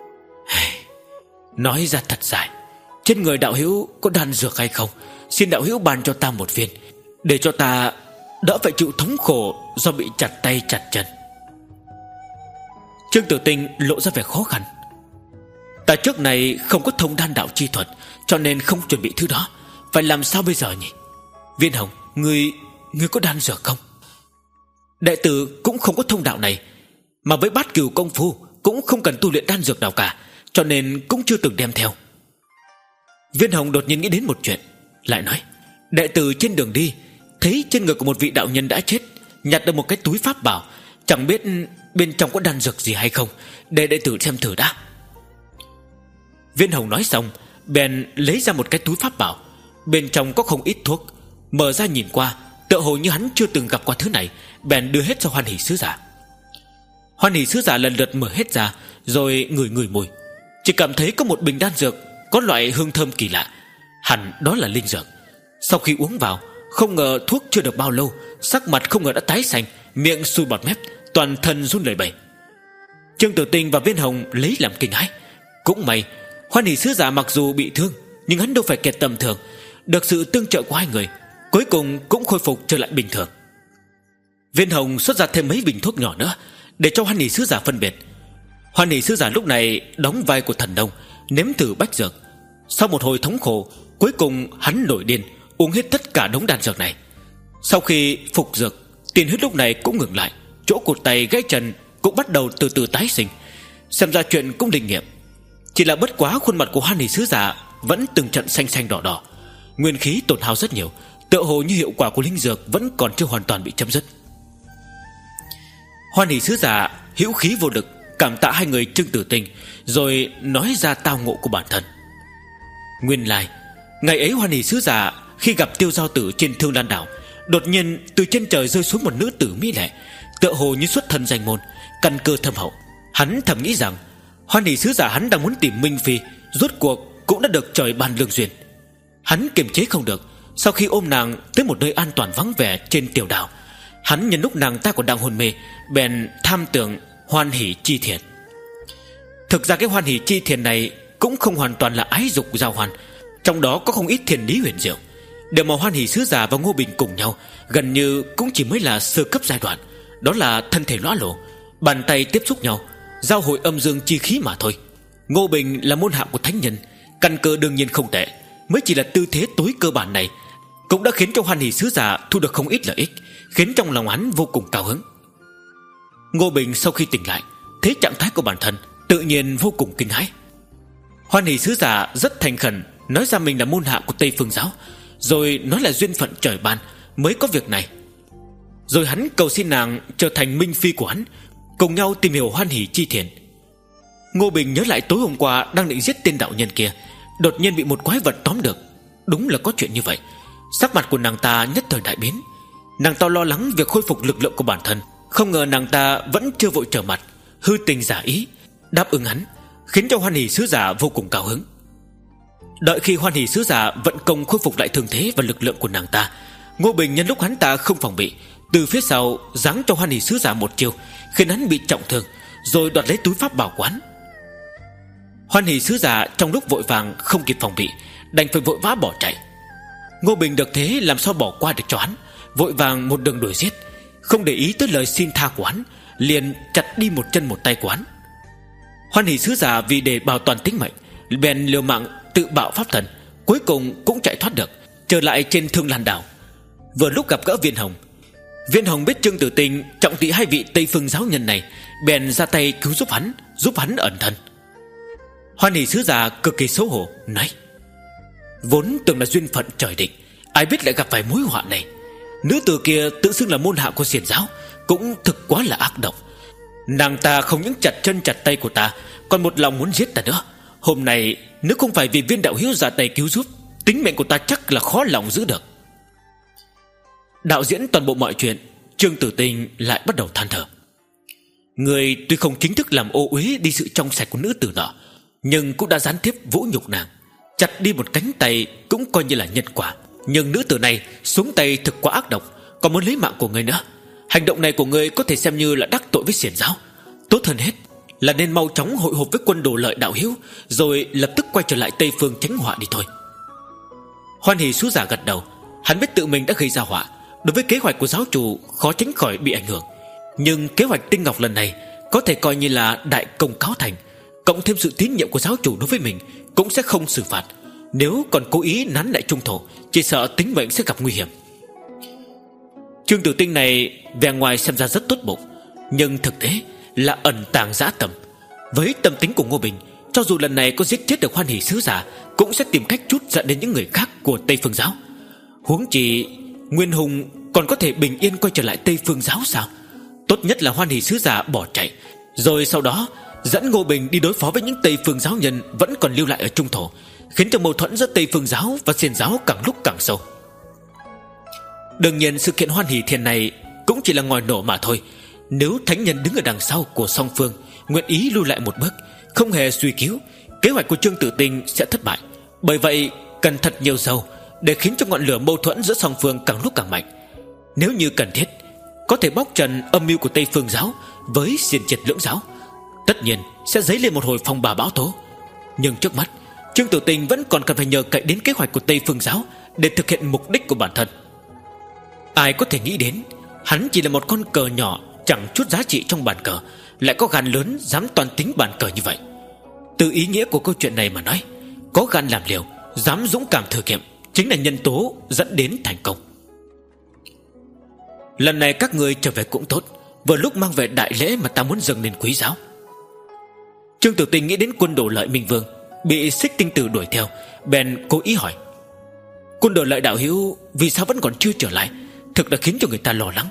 Nói ra thật dài, trên người đạo hữu có đan dược hay không? Xin đạo hữu ban cho ta một viên, để cho ta đỡ phải chịu thống khổ do bị chặt tay chặt chân. Trương Tử Tinh lộ ra vẻ khó khăn: Ta trước này không có thông đan đạo chi thuật, cho nên không chuẩn bị thứ đó. Phải làm sao bây giờ nhỉ? Viên hồng, Ngươi Ngươi có đan dược không? Đệ tử cũng không có thông đạo này, mà với bát cửu công phu cũng không cần tu luyện đan dược nào cả, cho nên cũng chưa từng đem theo. Viên hồng đột nhiên nghĩ đến một chuyện, lại nói: Đệ tử trên đường đi thấy trên người của một vị đạo nhân đã chết, nhặt được một cái túi pháp bảo, chẳng biết bên trong có đan dược gì hay không, để đệ tử xem thử đã. Viên hồng nói xong, bèn lấy ra một cái túi pháp bảo, bên trong có không ít thuốc. Mở ra nhìn qua, tựa hồ như hắn chưa từng gặp qua thứ này, bèn đưa hết cho Hoan Hỷ sứ giả. Hoan Hỷ sứ giả lần lượt mở hết ra, rồi ngửi ngửi mùi, chỉ cảm thấy có một bình đan dược có loại hương thơm kỳ lạ, hẳn đó là linh dược. Sau khi uống vào, không ngờ thuốc chưa được bao lâu, sắc mặt không ngờ đã tái xanh, miệng sùi bọt mép, toàn thân run lẩy bẩy. Trương Tử Tinh và Viên hồng lấy làm kinh hãi. Cũng may Hoan Hỷ sứ giả mặc dù bị thương, nhưng hắn đâu phải kẻ tầm thường, được sự tương trợ của hai người, cuối cùng cũng khôi phục trở lại bình thường. Viên hồng xuất ra thêm mấy bình thuốc nhỏ nữa, để cho Hoan Hỷ sứ giả phân biệt. Hoan Hỷ sứ giả lúc này đóng vai của thần nông, nếm thử bách dược. Sau một hồi thống khổ, cuối cùng hắn nổi điên, uống hết tất cả đống đan dược này. Sau khi phục dược, tiền huyết lúc này cũng ngừng lại, chỗ cụt tay gãy chân cũng bắt đầu từ từ tái sinh. Xem ra chuyện cũng linh nghiệm. Chỉ là bất quá khuôn mặt của Hoan Hỷ sứ giả vẫn từng trận xanh xanh đỏ đỏ, nguyên khí tổn hao rất nhiều, tựa hồ như hiệu quả của linh dược vẫn còn chưa hoàn toàn bị chấm dứt. Hoan Hỷ sứ giả hữu khí vô lực cảm tạ hai người Trương Tử Tinh, rồi nói ra tao ngộ của bản thân. Nguyên lai ngày ấy Hoan Hỷ sứ giả khi gặp Tiêu Giao Tử trên Thương Lan đảo, đột nhiên từ trên trời rơi xuống một nữ tử mỹ lệ, tựa hồ như xuất thân danh môn, căn cơ thâm hậu. Hắn thầm nghĩ rằng Hoan Hỷ sứ giả hắn đang muốn tìm Minh Phi, rốt cuộc cũng đã được trời ban lương duyên. Hắn kiềm chế không được, sau khi ôm nàng tới một nơi an toàn vắng vẻ trên tiểu đảo, hắn nhân lúc nàng ta còn đang hôn mê, bèn tham tưởng hoan hỷ chi thiền. Thực ra cái hoan hỷ chi thiền này cũng không hoàn toàn là ái dục giao hoan, trong đó có không ít thiền lý huyền diệu. Để mà Hoan Hỷ sứ giả và Ngô Bình cùng nhau gần như cũng chỉ mới là sơ cấp giai đoạn, đó là thân thể lõa lồ, bàn tay tiếp xúc nhau, giao hội âm dương chi khí mà thôi. Ngô Bình là môn hạ của thánh nhân, căn cơ đương nhiên không tệ, mới chỉ là tư thế tối cơ bản này cũng đã khiến cho Hoan Hỷ sứ giả thu được không ít lợi ích, khiến trong lòng hắn vô cùng cao hứng. Ngô Bình sau khi tỉnh lại, thấy trạng thái của bản thân, tự nhiên vô cùng kinh hãi. Hoan Hỷ sứ giả rất thành khẩn nói ra mình là môn hạ của Tây Phương giáo, rồi nói là duyên phận trời ban mới có việc này. Rồi hắn cầu xin nàng trở thành minh phi của hắn, cùng nhau tìm hiểu hoan hỷ chi thiền. Ngô Bình nhớ lại tối hôm qua đang định giết tên đạo nhân kia, đột nhiên bị một quái vật tóm được. Đúng là có chuyện như vậy. Sắc mặt của nàng ta nhất thời đại biến. Nàng ta lo lắng việc khôi phục lực lượng của bản thân, không ngờ nàng ta vẫn chưa vội trở mặt, hư tình giả ý đáp ứng hắn, khiến cho Hoan Hỷ sứ giả vô cùng cao hứng. Đợi khi Hoan Hỷ sứ giả vận công khôi phục lại thương thế và lực lượng của nàng ta, Ngô Bình nhân lúc hắn ta không phòng bị, từ phía sau giáng cho Hoan Hỷ sứ giả một chiêu, khiến hắn bị trọng thương, rồi đoạt lấy túi pháp bảo quán. Hoan Hỷ sứ giả trong lúc vội vàng không kịp phòng bị, đành phải vội vã bỏ chạy. Ngô Bình được thế làm sao bỏ qua được cho hắn, vội vàng một đường đuổi giết, không để ý tới lời xin tha của hắn, liền chặt đi một chân một tay của hắn. Hoan Hỷ sứ giả vì để bảo toàn tính mệnh, bèn liều mạng tự bạo pháp thần, cuối cùng cũng chạy thoát được, trở lại trên Thương Lan đảo. Vừa lúc gặp gỡ Viên Hồng. Viên Hồng biết Trương Tử Tinh trọng thị hai vị Tây Phương giáo nhân này, bèn ra tay cứu giúp hắn, giúp hắn ẩn thân. Hoan Hỷ sứ giả cực kỳ xấu hổ nói: vốn tưởng là duyên phận trời định, ai biết lại gặp phải mối họa này. Nữ tử kia tự xưng là môn hạ của Xiển giáo, cũng thực quá là ác độc. Nàng ta không những chặt chân chặt tay của ta, còn một lòng muốn giết ta nữa. Hôm nay nếu không phải vì Viên đạo hữu ra tay cứu giúp, tính mệnh của ta chắc là khó lòng giữ được. Đạo diễn toàn bộ mọi chuyện, Trương Tử Tinh lại bắt đầu than thở. Người tuy không chính thức làm ô uế đi sự trong sạch của nữ tử nọ, nhưng cũng đã gián tiếp vũ nhục nàng, chặt đi một cánh tay cũng coi như là nhân quả. Nhưng nữ tử này xuống tay thực quá ác độc, còn muốn lấy mạng của người nữa. Hành động này của người có thể xem như là đắc tội với Xiển giáo. Tốt hơn hết là nên mau chóng hội họp với Quân Đồ Lợi đạo hữu, rồi lập tức quay trở lại Tây Phương tránh họa đi thôi. Hoan Hỷ sứ giả gật đầu. Hắn biết tự mình đã gây ra họa, đối với kế hoạch của giáo chủ khó tránh khỏi bị ảnh hưởng. Nhưng kế hoạch Tinh Ngọc lần này có thể coi như là đại công cáo thành, cộng thêm sự tín nhiệm của giáo chủ đối với mình, cũng sẽ không xử phạt. Nếu còn cố ý nán lại trung thổ, chỉ sợ tính mệnh sẽ gặp nguy hiểm. Trương Tử Tinh này vẻ ngoài xem ra rất tốt bụng, nhưng thực tế là ẩn tàng dã tâm. Với tâm tính của Ngô Bình, cho dù lần này có giết chết được Hoan Hỷ sứ giả, cũng sẽ tìm cách trút giận đến những người khác của Tây Phương giáo. Huống chi Nguyên Hùng còn có thể bình yên quay trở lại Tây Phương giáo sao? Tốt nhất là Hoan Hỷ sứ giả bỏ chạy, rồi sau đó dẫn Ngô Bình đi đối phó với những Tây Phương giáo nhân vẫn còn lưu lại ở trung thổ, khiến cho mâu thuẫn giữa Tây Phương giáo và Xiển giáo càng lúc càng sâu. Đương nhiên sự kiện Hoan Hỷ thiền này cũng chỉ là ngòi nổ mà thôi. Nếu thánh nhân đứng ở đằng sau của song phương nguyện ý lui lại một bước, không hề suy cứu, kế hoạch của Trương Tử Tinh sẽ thất bại. Bởi vậy cần thật nhiều dầu để khiến cho ngọn lửa mâu thuẫn giữa song phương càng lúc càng mạnh. Nếu như cần thiết, có thể bóc trần âm mưu của Tây Phương giáo với xiển triệt lưỡng giáo, tất nhiên sẽ dấy lên một hồi phong ba bão tố. Nhưng trước mắt, Trương Tử Tinh vẫn còn cần phải nhờ cậy đến kế hoạch của Tây Phương giáo để thực hiện mục đích của bản thân. Ai có thể nghĩ đến hắn chỉ là một con cờ nhỏ chẳng chút giá trị trong bàn cờ, lại có gan lớn dám toàn tính bàn cờ như vậy. Từ ý nghĩa của câu chuyện này mà nói, có gan làm liều, dám dũng cảm thử nghiệm, chính là nhân tố dẫn đến thành công. Lần này các người trở về cũng tốt, vừa lúc mang về đại lễ mà ta muốn dâng lên quý giáo. Trương Tử Tinh nghĩ đến Quân Đồ Lợi Minh Vương bị Xích Tinh Tử đuổi theo, bèn cố ý hỏi: Quân Đồ Lợi đạo hữu vì sao vẫn còn chưa trở lại? Thực đã khiến cho người ta lo lắng.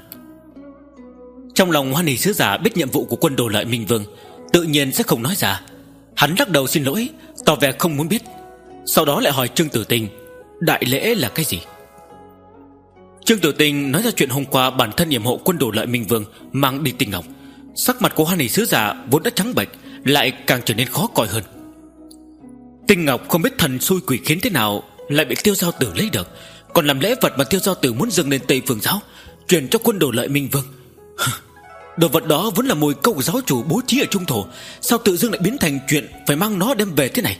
Trong lòng Hoan Hỷ sứ giả biết nhiệm vụ của Quân Đồ Lợi Minh Vương, tự nhiên sẽ không nói ra. Hắn lắc đầu xin lỗi, tỏ vẻ không muốn biết. Sau đó lại hỏi Trương Tử Tinh đại lễ là cái gì. Trương Tử Tinh nói ra chuyện hôm qua bản thân yểm hộ Quân Đồ Lợi Minh Vương mang đi tinh ngọc. Sắc mặt của Hoan Hỷ sứ giả vốn đã trắng bệch lại càng trở nên khó coi hơn. Tinh ngọc không biết thần xui quỷ khiến thế nào lại bị Tiêu Giao Tử lấy được, còn làm lễ vật mà Tiêu Giao Tử muốn dâng lên Tây Phương giáo, truyền cho Quân Đồ Lợi Minh Vương. Đồ vật đó vốn là mồi câu của giáo chủ bố trí ở trung thổ, sao tự dưng lại biến thành chuyện phải mang nó đem về thế này?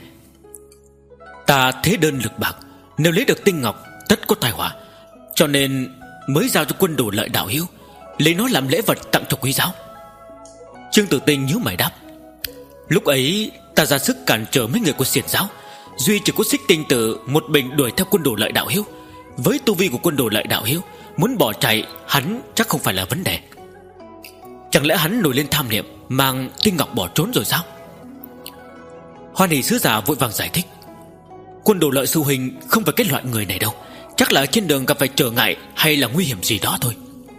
Ta thế đơn lực bạc, nếu lấy được tinh ngọc tất có tai họa, cho nên mới giao cho Quân Đồ Lợi đạo hữu lấy nó làm lễ vật tặng cho quý giáo. Trương Tử Tinh nhíu mày đáp: Lúc ấy ta ra sức cản trở mấy người của xiển giáo, duy chỉ có Xích Tinh Tử một mình đuổi theo Quân Đồ Lợi đạo hữu. Với tu vi của Quân Đồ Lợi đạo hữu, muốn bỏ chạy hắn chắc không phải là vấn đề. Chẳng lẽ hắn nổi lên tham niệm mang tinh ngọc bỏ trốn rồi sao? Hoan Hỷ sứ giả vội vàng giải thích: Quân Đồ Lợi sư huynh không phải cái loại người này đâu, chắc là trên đường gặp phải trở ngại hay là nguy hiểm gì đó thôi.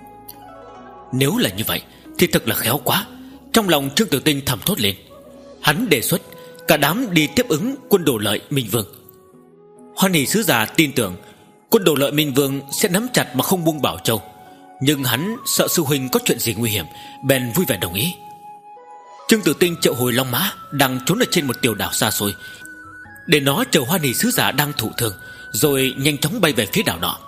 Nếu là như vậy thì thật là khéo quá. Trong lòng Trương Tử Tinh thầm thốt lên. Hắn đề xuất cả đám đi tiếp ứng Quân Đồ Lợi Minh Vương. Hoan Hỷ sứ giả tin tưởng Quân Đồ Lợi Minh Vương sẽ nắm chặt mà không buông Bảo Châu, nhưng hắn sợ sư huynh có chuyện gì nguy hiểm, bèn vui vẻ đồng ý. Trương Tử Tinh triệu hồi long mã đang trốn ở trên một tiểu đảo xa xôi, để nó chờ Hoan Hỷ sứ giả đang thụ thương, rồi nhanh chóng bay về phía đảo nọ.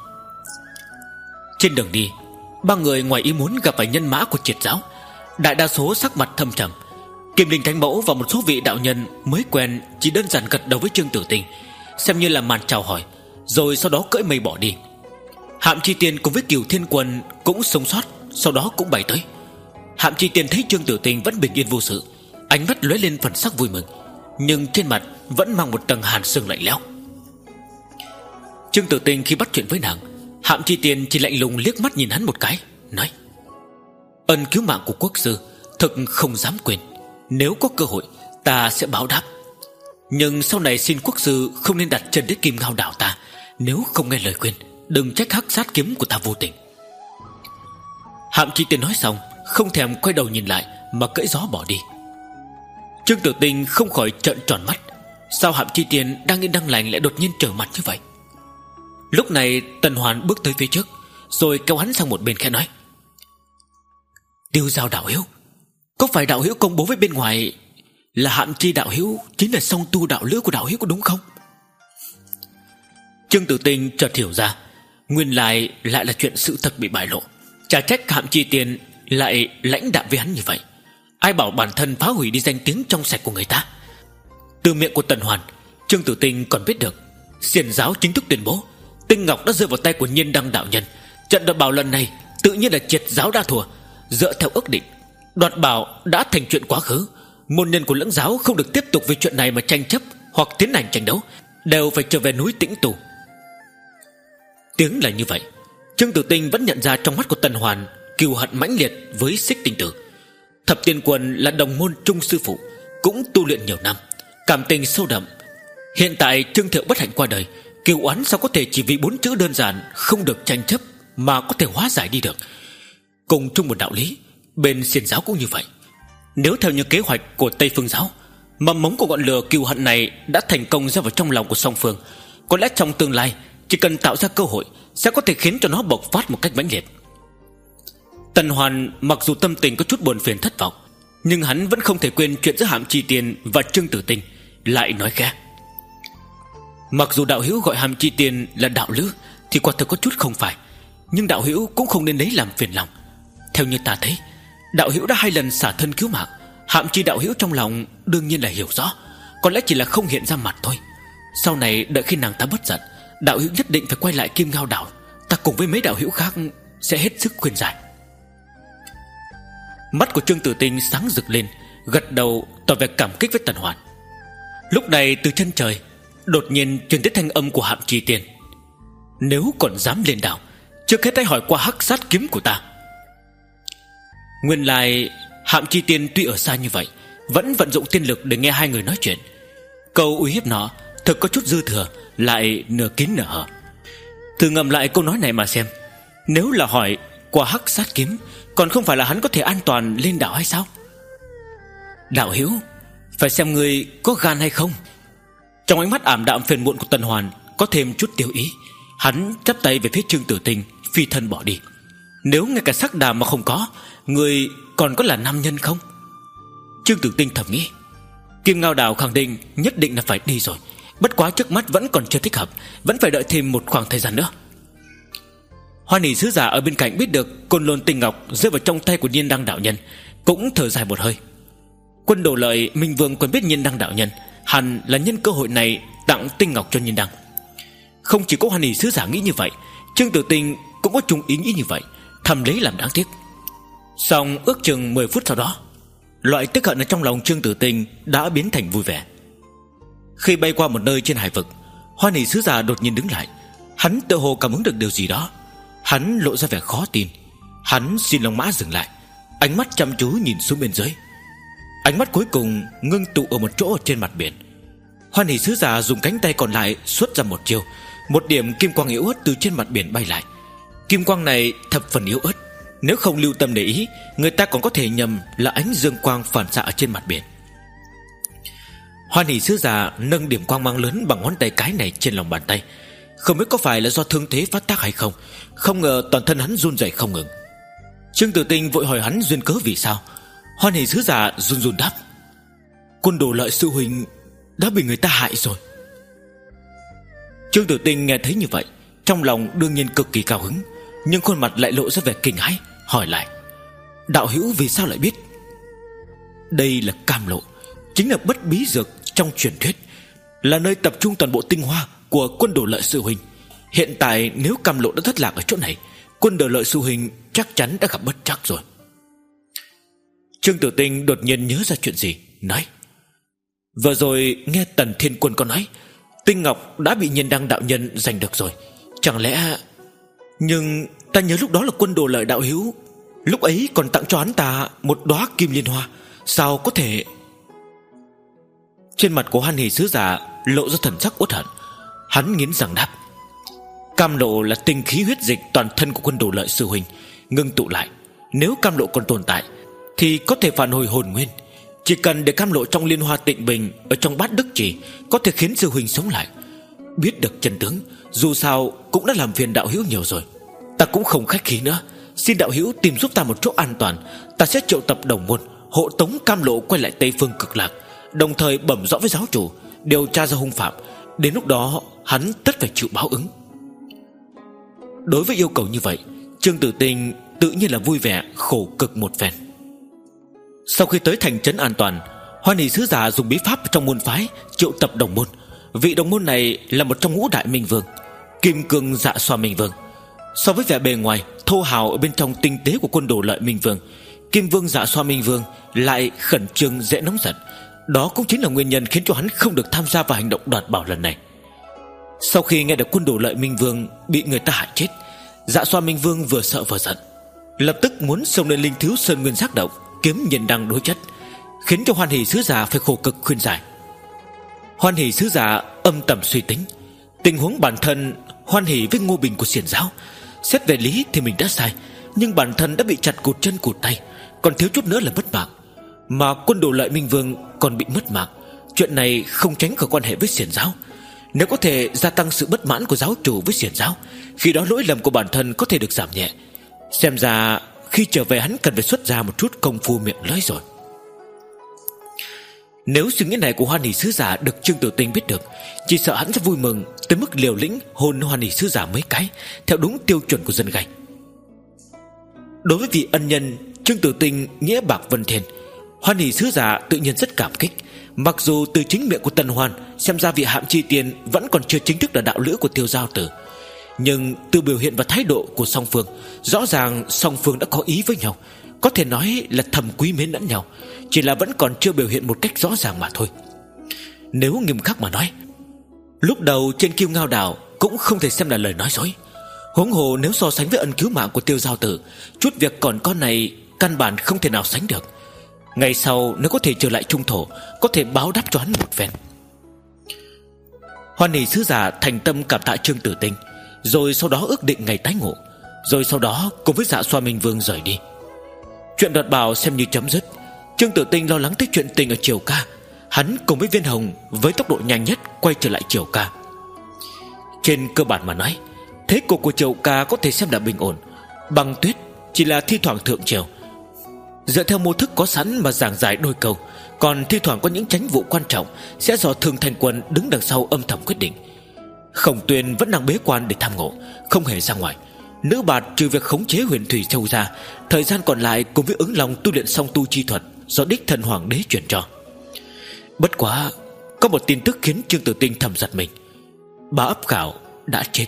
Trên đường đi, ba người ngoài ý muốn gặp phải nhân mã của Triệt giáo, đại đa số sắc mặt thâm trầm. Kim Linh Thánh Mẫu và một số vị đạo nhân mới quen chỉ đơn giản gật đầu với Trương Tử Tinh, xem như là màn chào hỏi, rồi sau đó cưỡi mây bỏ đi. Hạm Chi Tiên cùng với Cửu Thiên Quân cũng sống sót, sau đó cũng bay tới. Hạm Chi Tiên thấy Trương Tử Tinh vẫn bình yên vô sự, ánh mắt lóe lên phần sắc vui mừng, nhưng trên mặt vẫn mang một tầng hàn sương lạnh lẽo. Trương Tử Tinh khi bắt chuyện với nàng, Hạm Chi Tiên chỉ lạnh lùng liếc mắt nhìn hắn một cái, nói: Ân cứu mạng của quốc sư thực không dám quên, nếu có cơ hội ta sẽ báo đáp. Nhưng sau này xin quốc sư không nên đặt chân đến Kim Ngao đảo ta, nếu không nghe lời khuyên đừng trách hắc sát kiếm của ta vô tình. Hạm Chi Tiên nói xong không thèm quay đầu nhìn lại mà cưỡi gió bỏ đi. Trương Tử Tinh không khỏi trợn tròn mắt, sao Hạm Chi Tiên đang yên đang lành lại đột nhiên trở mặt như vậy? Lúc này Tần Hoàn bước tới phía trước, rồi kéo hắn sang một bên khẽ nói: Tiêu Giao đạo hữu, có phải đạo hữu công bố với bên ngoài là Hạm Chi đạo hữu chính là song tu đạo lữ của đạo hữu có đúng không? Trương Tử Tinh chợt hiểu ra, nguyên lai lại là chuyện sự thật bị bại lộ. Chả trách Hạm Chi Tiên lại lãnh đạm với hắn như vậy. Ai bảo bản thân phá hủy đi danh tiếng trong sạch của người ta. Từ miệng của Tần Hoàn, Trương Tử Tinh còn biết được xiển giáo chính thức tuyên bố tinh ngọc đã rơi vào tay của Nhiên Đăng đạo nhân. Trận đoạt bảo lần này tự nhiên là Triệt giáo đã thua. Dựa theo ước định, đoạt bảo đã thành chuyện quá khứ. Môn nhân của Lưỡng giáo không được tiếp tục về chuyện này mà tranh chấp hoặc tiến hành tranh đấu, đều phải trở về núi Tĩnh Tu. Tiếng là như vậy, Trương Tử Tinh vẫn nhận ra trong mắt của Tần Hoàn cừu hận mãnh liệt với Xích Tinh Tử. Thập Tiên Quân là đồng môn chung sư phụ, cũng tu luyện nhiều năm, cảm tình sâu đậm. Hiện tại Trương Thiệu bất hạnh qua đời, cừu oán sao có thể chỉ vì bốn chữ đơn giản không được tranh chấp mà có thể hóa giải đi được. Cùng chung một đạo lý, bên xiển giáo cũng như vậy. Nếu theo như kế hoạch của Tây Phương giáo, mầm mống của ngọn lửa cừu hận này đã thành công ra vào trong lòng của song phương, có lẽ trong tương lai chỉ cần tạo ra cơ hội sẽ có thể khiến cho nó bộc phát một cách mãnh liệt. Tần Hoàn mặc dù tâm tình có chút buồn phiền thất vọng, nhưng hắn vẫn không thể quên chuyện giữa Hạm Chi Tiên và Trương Tử Tinh, lại nói khẽ: Mặc dù đạo hữu gọi Hàm Chi Tiên là đạo lữ thì quả thực có chút không phải, nhưng đạo hữu cũng không nên lấy làm phiền lòng. Theo như ta thấy, đạo hữu đã hai lần xả thân cứu mạng, Hàm Chi đạo hữu trong lòng đương nhiên là hiểu rõ, có lẽ chỉ là không hiện ra mặt thôi. Sau này đợi khi nàng ta bất giận, đạo hữu nhất định phải quay lại Kim Ngao đảo, ta cùng với mấy đạo hữu khác sẽ hết sức khuyên giải. Mắt của Trương Tử Tinh sáng rực lên, gật đầu tỏ vẻ cảm kích với Tần Hoàn. Lúc này từ chân trời đột nhiên truyền tới thanh âm của Hạm Chi Tiên: Nếu còn dám lên đảo, trước hết hãy hỏi qua hắc sát kiếm của ta. Nguyên lai Hạm Chi Tiên tuy ở xa như vậy vẫn vận dụng tiên lực để nghe hai người nói chuyện. Câu uy hiếp nó thực có chút dư thừa, lại nửa kín nửa hở. Thử ngẫm lại câu nói này mà xem, nếu là hỏi qua hắc sát kiếm, còn không phải là hắn có thể an toàn lên đảo hay sao? Đạo hữu, phải xem người có gan hay không. Trong ánh mắt ảm đạm phiền muộn của Tần Hoàn có thêm chút tiêu ý. Hắn chắp tay về phía Trương Tử Tinh, phi thân bỏ đi. Nếu ngay cả sắc đàm mà không có, người còn có là nam nhân không? Trương Tử Tinh thầm nghĩ. Kim Ngao Đảo khẳng định nhất định là phải đi rồi, bất quá trước mắt vẫn còn chưa thích hợp, vẫn phải đợi thêm một khoảng thời gian nữa. Hoan Hỷ sứ giả ở bên cạnh biết được Côn Lôn Tinh Ngọc rơi vào trong tay của Nhiên Đăng đạo nhân, cũng thở dài một hơi. Quân Đồ Lợi Minh Vương còn biết Nhiên Đăng đạo nhân hẳn là nhân cơ hội này tặng Tinh Ngọc cho Nhiên Đăng. Không chỉ có Hoan Hỷ sứ giả nghĩ như vậy, Trương Tử Tinh cũng có chung ý nghĩ như vậy, thầm lấy làm đáng tiếc. Xong ước chừng mười phút sau đó, loại tức hận ở trong lòng Trương Tử Tinh đã biến thành vui vẻ. Khi bay qua một nơi trên hải vực, Hoan Hỷ sứ giả đột nhiên đứng lại. Hắn tự hồ cảm ứng được điều gì đó. Hắn lộ ra vẻ khó tin. Hắn xin Long Mã dừng lại, ánh mắt chăm chú nhìn xuống bên dưới. Ánh mắt cuối cùng ngưng tụ ở một chỗ trên mặt biển. Hoan Hỷ sứ giả dùng cánh tay còn lại xuất ra một chiêu. Một điểm kim quang yếu ớt từ trên mặt biển bay lại. Kim quang này thập phần yếu ớt, nếu không lưu tâm để ý, người ta còn có thể nhầm là ánh dương quang phản xạ ở trên mặt biển. Hoan Hỷ sứ giả nâng điểm quang mang lớn bằng ngón tay cái này trên lòng bàn tay. Không biết có phải là do thương thế phát tác hay không, không ngờ toàn thân hắn run rẩy không ngừng. Trương Tử Tinh vội hỏi hắn duyên cớ vì sao. Hoan Hỷ sứ giả run run đáp: Quân Đồ Lợi sư huynh đã bị người ta hại rồi. Trương Tử Tinh nghe thấy như vậy, trong lòng đương nhiên cực kỳ cao hứng, nhưng khuôn mặt lại lộ ra vẻ kinh hãi, hỏi lại: Đạo hữu vì sao lại biết? Đây là Cam Lộ, chính là bất bí dược trong truyền thuyết, là nơi tập trung toàn bộ tinh hoa của Quân Đồ Lợi sư huynh. Hiện tại nếu Cam Lộ đã thất lạc ở chỗ này, Quân Đồ Lợi sư huynh chắc chắn đã gặp bất trắc rồi. Trương Tử Tinh đột nhiên nhớ ra chuyện gì, nói: Vừa rồi nghe Tần Thiên Quân có nói Tinh Ngọc đã bị Nhiên Đăng đạo nhân giành được rồi, chẳng lẽ... Nhưng ta nhớ lúc đó là Quân Đồ Lợi đạo hữu lúc ấy còn tặng cho hắn ta một đóa kim liên hoa, sao có thể... Trên mặt của Hoan Hỷ sứ giả lộ ra thần sắc uất hận. Hắn nghiến răng đáp: Cam Lộ là tinh khí huyết dịch toàn thân của Quân Đồ Lợi sư huynh ngưng tụ lại. Nếu Cam Lộ còn tồn tại thì có thể phản hồi hồn nguyên. Chỉ cần để Cam Lộ trong liên hoa tịnh bình, ở trong bát đức chỉ, có thể khiến sư huynh sống lại. Biết được chân tướng, dù sao cũng đã làm phiền đạo hữu nhiều rồi. Ta cũng không khách khí nữa, xin đạo hữu tìm giúp ta một chỗ an toàn. Ta sẽ triệu tập đồng môn hộ tống Cam Lộ quay lại Tây Phương Cực Lạc, đồng thời bẩm rõ với giáo chủ, điều tra ra hung phạm. Đến lúc đó hắn tất phải chịu báo ứng. Đối với yêu cầu như vậy, Trương Tử Tinh tự nhiên là vui vẻ khổ cực một phen. Sau khi tới thành trấn an toàn, Hoan Hỷ sứ giả dùng bí pháp trong môn phái triệu tập đồng môn. Vị đồng môn này là một trong ngũ đại minh vương, Kim Cương Dạ Xoa Minh Vương. So với vẻ bề ngoài thô hào ở bên trong tinh tế của Quân Đồ Lợi Minh Vương, Kim Vương Dạ Xoa Minh Vương lại khẩn trương dễ nóng giận. Đó cũng chính là nguyên nhân khiến cho hắn không được tham gia vào hành động đoạt bảo lần này. Sau khi nghe được Quân Đồ Lợi Minh Vương bị người ta hại chết, Dạ Xoa Minh Vương vừa sợ vừa giận, lập tức muốn xông lên Linh Thiếu Sơn Nguyên Giác Động kiếm Nhiên Đăng đối chất, khiến cho Hoan Hỷ sứ giả phải khổ cực khuyên giải. Hoan Hỷ sứ giả âm thầm suy tính tình huống bản thân Hoan Hỷ với Ngô Bình của Xiển giáo. Xét về lý thì mình đã sai, nhưng bản thân đã bị chặt cụt chân cụt tay, còn thiếu chút nữa là mất mạng. Mà Quân Đồ Lợi Minh Vương còn bị mất mạng, chuyện này không tránh khỏi quan hệ với Xiển giáo. Nếu có thể gia tăng sự bất mãn của giáo chủ với Xiển giáo, khi đó lỗi lầm của bản thân có thể được giảm nhẹ. Xem ra khi trở về hắn cần phải xuất ra một chút công phu miệng lưỡi rồi. Nếu suy nghĩ này của Hoan Hỷ sứ giả được Trương Tử Tinh biết được, chỉ sợ hắn sẽ vui mừng tới mức liều lĩnh hôn Hoan Hỷ sứ giả mấy cái theo đúng tiêu chuẩn của dân gai. Đối với vị ân nhân Trương Tử Tinh nghĩa bạc vân thiên, Hoan Hỷ sứ giả tự nhiên rất cảm kích. Mặc dù từ chính miệng của Tần Hoan xem ra vị Hạm Chi Tiên vẫn còn chưa chính thức là đạo lữ của Tiêu Giao Tử, nhưng từ biểu hiện và thái độ của song phương, rõ ràng song phương đã có ý với nhau, có thể nói là thầm quý mến lẫn nhau, chỉ là vẫn còn chưa biểu hiện một cách rõ ràng mà thôi. Nếu nghiêm khắc mà nói, lúc đầu trên Kim Ngao Đảo cũng không thể xem là lời nói dối. Huống hồ nếu so sánh với ân cứu mạng của Tiêu Giao Tử, chút việc còn con này căn bản không thể nào sánh được. Ngày sau nếu có thể trở lại trung thổ, có thể báo đáp cho hắn một phen. Hoan hỷ sứ giả thành tâm cảm tạ Trương Tử Tinh, rồi sau đó ước định ngày tái ngộ, rồi sau đó cùng với Dạ Xoa Minh Vương rời đi. Chuyện đoạt bảo xem như chấm dứt. Trương Tử Tinh lo lắng tới chuyện tình ở Triều Ca, hắn cùng với Viên Hồng với tốc độ nhanh nhất quay trở lại Triều Ca. Trên cơ bản mà nói, thế cục của Triều Ca có thể xem là bình ổn. Băng Tuyết chỉ là thi thoảng thượng triều, dựa theo mô thức có sẵn mà giảng giải đôi câu, còn thi thoảng có những chánh vụ quan trọng sẽ do Thường Thành Quân đứng đằng sau âm thầm quyết định. Khổng Tuyền vẫn đang bế quan để tham ngộ, không hề ra ngoài. Nữ Bạt trừ việc khống chế Huyền Thủy Châu ra, thời gian còn lại cùng với Ứng Long tu luyện song tu chi thuật do đích thân hoàng đế truyền cho. Bất quá có một tin tức khiến Trương Tử Tinh thầm giật mình. Bá Ấp Khảo đã chết.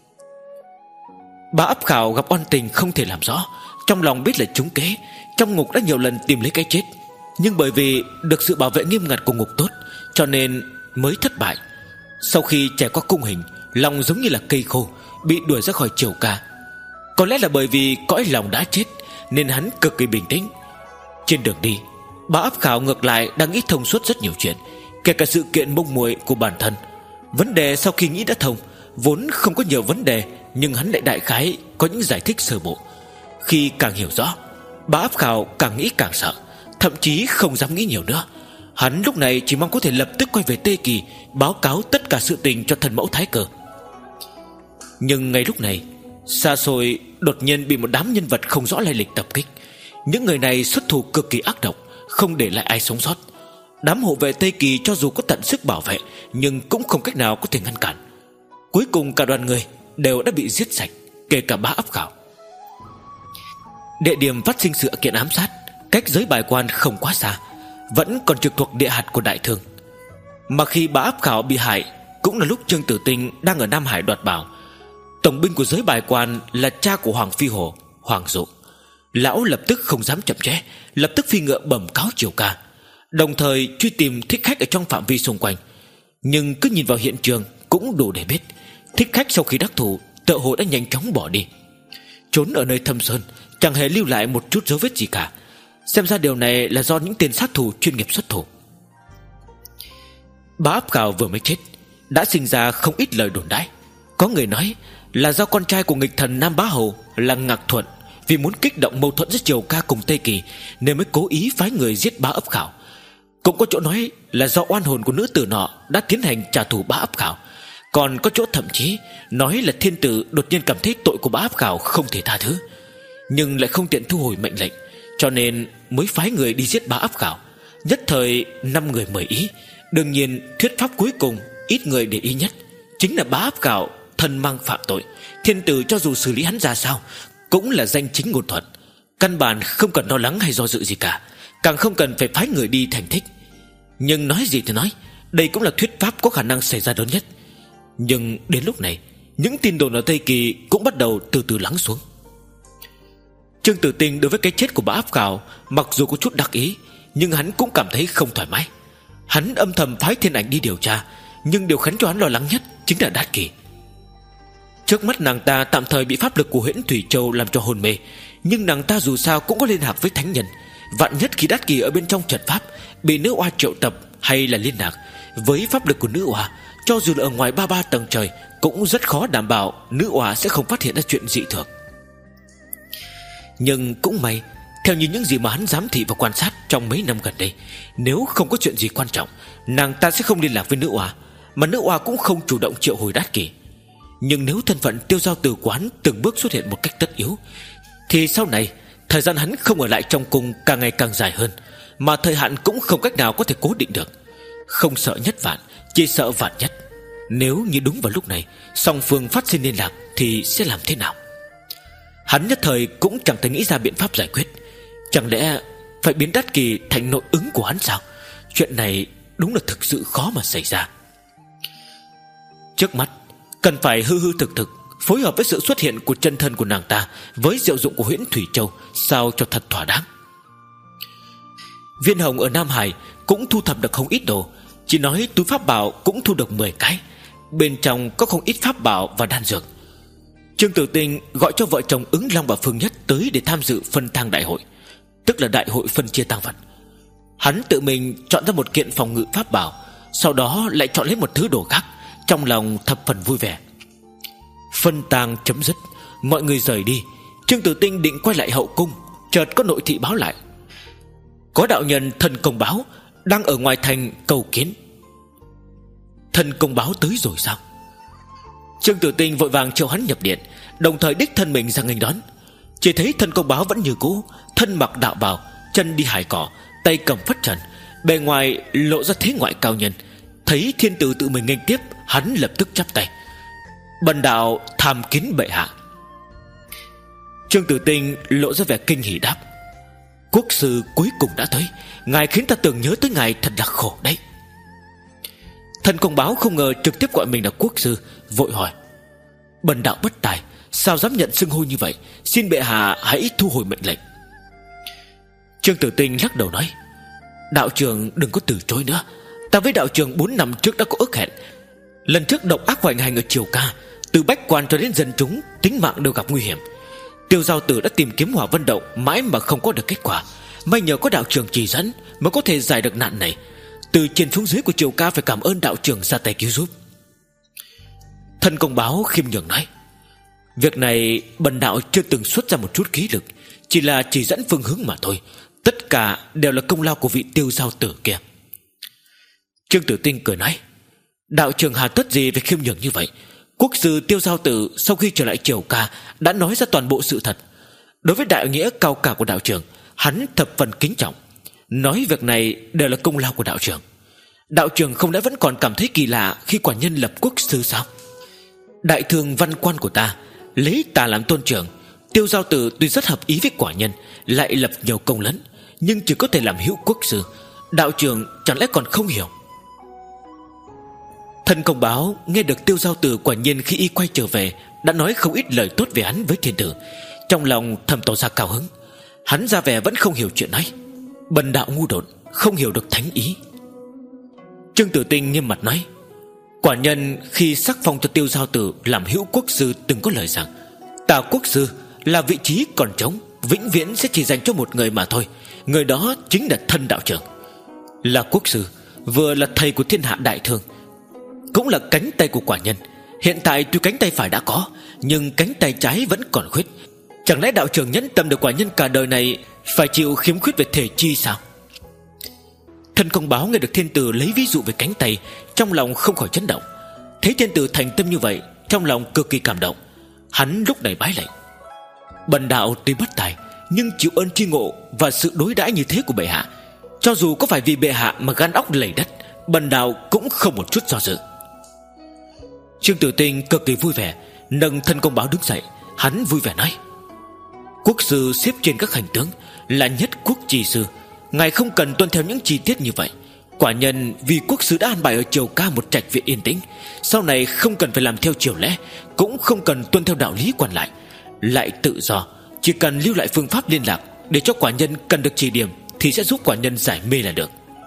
Bá Ấp Khảo gặp oan tình không thể làm rõ, trong lòng biết là trúng kế, trong ngục đã nhiều lần tìm lấy cái chết, nhưng bởi vì được sự bảo vệ nghiêm ngặt của ngục tốt, cho nên mới thất bại. Sau khi trải qua cung hình, lòng giống như là cây khô, bị đuổi ra khỏi Triều Ca. Có lẽ là bởi vì cõi lòng đã chết nên hắn cực kỳ bình tĩnh. Trên đường đi, Bá Ấp Khảo ngược lại đang nghĩ thông suốt rất nhiều chuyện, kể cả sự kiện mông muội của bản thân. Vấn đề sau khi nghĩ đã thông, vốn không có nhiều vấn đề, nhưng hắn lại đại khái có những giải thích sơ bộ. Khi càng hiểu rõ, Bá Ấp Khảo càng nghĩ càng sợ, thậm chí không dám nghĩ nhiều nữa. Hắn lúc này chỉ mong có thể lập tức quay về Tê Kỳ, báo cáo tất cả sự tình cho thần mẫu Thái Cờ. Nhưng ngay lúc này, xa xôi đột nhiên bị một đám nhân vật không rõ lai lịch tập kích. Những người này xuất thủ cực kỳ ác độc, không để lại ai sống sót. Đám hộ vệ Tây Kỳ cho dù có tận sức bảo vệ, nhưng cũng không cách nào có thể ngăn cản. Cuối cùng cả đoàn người đều đã bị giết sạch, kể cả Bá Ấp Khảo. Địa điểm phát sinh sự kiện ám sát cách giới Bài Quan không quá xa, vẫn còn trực thuộc địa hạt của Đại Thương. Mà khi Bá Ấp Khảo bị hại cũng là lúc Trương Tử Tinh đang ở Nam Hải đoạt bảo. Tổng binh của giới Bài Quan là cha của Hoàng Phi Hồ, Hoàng Dụ. Lão lập tức không dám chậm trễ, lập tức phi ngựa bẩm cáo Triều Ca, đồng thời truy tìm thích khách ở trong phạm vi xung quanh. Nhưng cứ nhìn vào hiện trường cũng đủ để biết, thích khách sau khi đắc thủ tựa hồ đã nhanh chóng bỏ đi, trốn ở nơi thâm sơn, chẳng hề lưu lại một chút dấu vết gì cả. Xem ra điều này là do những tên sát thủ chuyên nghiệp xuất thủ. Bá Ấp Khảo vừa mới chết đã sinh ra không ít lời đồn đãi. Có người nói là do con trai của nghịch thần Nam Bá Hầu là Ngạc Thuận vì muốn kích động mâu thuẫn giữa Triều Ca cùng Tây Kỳ nên mới cố ý phái người giết Bá Ấp Khảo. Cũng có chỗ nói là do oan hồn của nữ tử nọ đã tiến hành trả thù Bá Ấp Khảo. Còn có chỗ thậm chí nói là thiên tử đột nhiên cảm thấy tội của Bá Ấp Khảo không thể tha thứ, nhưng lại không tiện thu hồi mệnh lệnh, cho nên mới phái người đi giết Bá Ấp Khảo. Nhất thời năm người mời ý. Đương nhiên thuyết pháp cuối cùng ít người để ý nhất chính là Bá Ấp Khảo thân mang phạm tội, thiên tử cho dù xử lý hắn ra sao cũng là danh chính ngôn thuận, căn bản không cần lo lắng hay do dự gì cả, càng không cần phải phái người đi thành thích. Nhưng nói gì thì nói, đây cũng là thuyết pháp có khả năng xảy ra lớn nhất. Nhưng đến lúc này, những tin đồn ở Tây Kỳ cũng bắt đầu từ từ lắng xuống. Trương Tử Tinh đối với cái chết của Bá Ấp Khảo mặc dù có chút đắc ý, nhưng hắn cũng cảm thấy không thoải mái. Hắn âm thầm phái Thiên Ảnh đi điều tra, nhưng điều khiến cho hắn lo lắng nhất chính là Đát Kỳ. Trước mắt nàng ta tạm thời bị pháp lực của Huyễn Thủy Châu làm cho hôn mê, nhưng nàng ta dù sao cũng có liên lạc với thánh nhân. Vạn nhất khi Đát Kỳ ở bên trong trận pháp bị nữ oa triệu tập hay là liên lạc với pháp lực của nữ oa, cho dù là ở ngoài ba ba tầng trời cũng rất khó đảm bảo nữ oa sẽ không phát hiện ra chuyện dị thường. Nhưng cũng may, theo như những gì mà hắn giám thị và quan sát trong mấy năm gần đây, nếu không có chuyện gì quan trọng, nàng ta sẽ không liên lạc với nữ oa, mà nữ oa cũng không chủ động triệu hồi Đát Kỳ. Nhưng nếu thân phận tiêu giao từ quán từng bước xuất hiện một cách tất yếu, thì sau này thời gian hắn không ở lại trong cung càng ngày càng dài hơn, mà thời hạn cũng không cách nào có thể cố định được. Không sợ nhất vạn, chỉ sợ vạn nhất. Nếu như đúng vào lúc này song phương phát sinh liên lạc thì sẽ làm thế nào? Hắn nhất thời cũng chẳng thể nghĩ ra biện pháp giải quyết. Chẳng lẽ phải biến Đát Kỳ thành nội ứng của hắn sao? Chuyện này đúng là thực sự khó mà xảy ra. Trước mắt cần phải hư hư thực thực phối hợp với sự xuất hiện của chân thân của nàng ta với diệu dụng của Huyễn Thủy Châu, sao cho thật thỏa đáng. Viên Hồng ở Nam Hải cũng thu thập được không ít đồ, chỉ nói túi pháp bảo cũng thu được mười cái, bên trong có không ít pháp bảo và đan dược. Trương Tử Tinh gọi cho vợ chồng Ứng Long và Phương Nhất tới để tham dự phân thang đại hội. tức là đại hội phân chia tang vật. Hắn tự mình chọn ra một kiện phòng ngự pháp bảo, sau đó lại chọn lấy một thứ đồ khác, trong lòng thập phần vui vẻ. Phân tang chấm dứt, mọi người rời đi. Trương Tử Tinh định quay lại hậu cung, chợt có nội thị báo lại, có đạo nhân Thân Công Báo đang ở ngoài thành cầu kiến. Thân Công Báo tới rồi sao? Trương Tử Tinh vội vàng triệu hắn nhập điện, đồng thời đích thân mình ra nghênh đón. Chỉ thấy Thân Công Báo vẫn như cũ, thân mặc đạo bào, chân đi hải cỏ, tay cầm phất trần, bề ngoài lộ ra thế ngoại cao nhân. Thấy thiên tử tự mình nghênh tiếp, hắn lập tức chắp tay: "Bần đạo tham kiến bệ hạ." Trương Tử Tinh lộ ra vẻ kinh hỉ đáp: "Quốc sư cuối cùng đã tới, ngài khiến ta tưởng nhớ tới ngài thật là khổ đấy." Thân Công Báo không ngờ trực tiếp gọi mình là quốc sư, vội hỏi: "Bần đạo bất tài, sao dám nhận xưng hô như vậy, xin bệ hạ hãy thu hồi mệnh lệnh." Trương Tử Tinh lắc đầu nói: "Đạo trưởng đừng có từ chối nữa. Ta với đạo trưởng bốn năm trước đã có ước hẹn. Lần trước độc ác hoành hành ở Triều Ca, từ bách quan cho đến dân chúng, tính mạng đều gặp nguy hiểm. Tiêu Giao Tử đã tìm kiếm Hỏa Vân Động mãi mà không có được kết quả, may nhờ có đạo trưởng chỉ dẫn mới có thể giải được nạn này. Từ trên xuống dưới của Triều Ca phải cảm ơn đạo trưởng ra tay cứu giúp." Thân Công Báo khiêm nhường nói: "Việc này bần đạo chưa từng xuất ra một chút khí lực, chỉ là chỉ dẫn phương hướng mà thôi. Tất cả đều là công lao của vị Tiêu Giao Tử kia." Trương Tử Tinh cười nói: "Đạo trưởng hà tất gì phải khiêm nhường như vậy? Quốc sư Tiêu Giao Tử sau khi trở lại Triều Ca đã nói ra toàn bộ sự thật. Đối với đại nghĩa cao cả của đạo trưởng, hắn thập phần kính trọng. Nói việc này đều là công lao của đạo trưởng. Đạo trưởng không lẽ vẫn còn cảm thấy kỳ lạ khi quả nhân lập quốc sư sao? Đại thương văn quan của ta lấy ta làm tôn trưởng, Tiêu Giao Tử tuy rất hợp ý với quả nhân, lại lập nhiều công lớn, nhưng chỉ có thể làm hữu quốc sư. Đạo trưởng chẳng lẽ còn không hiểu?" Thân Công Báo nghe được Tiêu Giao Tử quả nhiên khi y quay trở về đã nói không ít lời tốt về hắn với thiên tử, trong lòng thầm tỏ ra cao hứng. Hắn ra vẻ vẫn không hiểu chuyện này: "Bần đạo ngu đột, không hiểu được thánh ý." Trương Tử Tinh nghiêm mặt nói: "Quả nhân khi sắc phong cho Tiêu Giao Tử làm hữu quốc sư từng có lời rằng, tả quốc sư là vị trí còn trống, vĩnh viễn sẽ chỉ dành cho một người mà thôi. Người đó chính là thân đạo trưởng. Là quốc sư, vừa là thầy của thiên hạ đại thương, cũng là cánh tay của quả nhân. Hiện tại tuy cánh tay phải đã có, nhưng cánh tay trái vẫn còn khuyết. Chẳng lẽ đạo trưởng nhẫn tâm được quả nhân cả đời này phải chịu khiếm khuyết về thể chi sao?" Thân Công Báo nghe được thiên tử lấy ví dụ về cánh tay, trong lòng không khỏi chấn động. Thấy thiên tử thành tâm như vậy, trong lòng cực kỳ cảm động. Hắn lúc này bái lạy: "Bần đạo tuy bất tài, nhưng chịu ơn tri ngộ và sự đối đãi như thế của bệ hạ, cho dù có phải vì bệ hạ mà gan óc lầy đất, bần đạo cũng không một chút do dự." Trương Tử Tinh cực kỳ vui vẻ, nâng Thân Công Báo đứng dậy. Hắn vui vẻ nói: "Quốc sư xếp trên các hành tướng, là nhất quốc chi sư, ngài không cần tuân theo những chi tiết như vậy. Quả nhân vì quốc sư đã an bài ở Triều Ca một trạch viện yên tĩnh, sau này không cần phải làm theo triều lẽ, cũng không cần tuân theo đạo lý quan lại, lại tự do, chỉ cần lưu lại phương pháp liên lạc để cho quả nhân cần được chỉ điểm thì sẽ giúp quả nhân giải mê là được."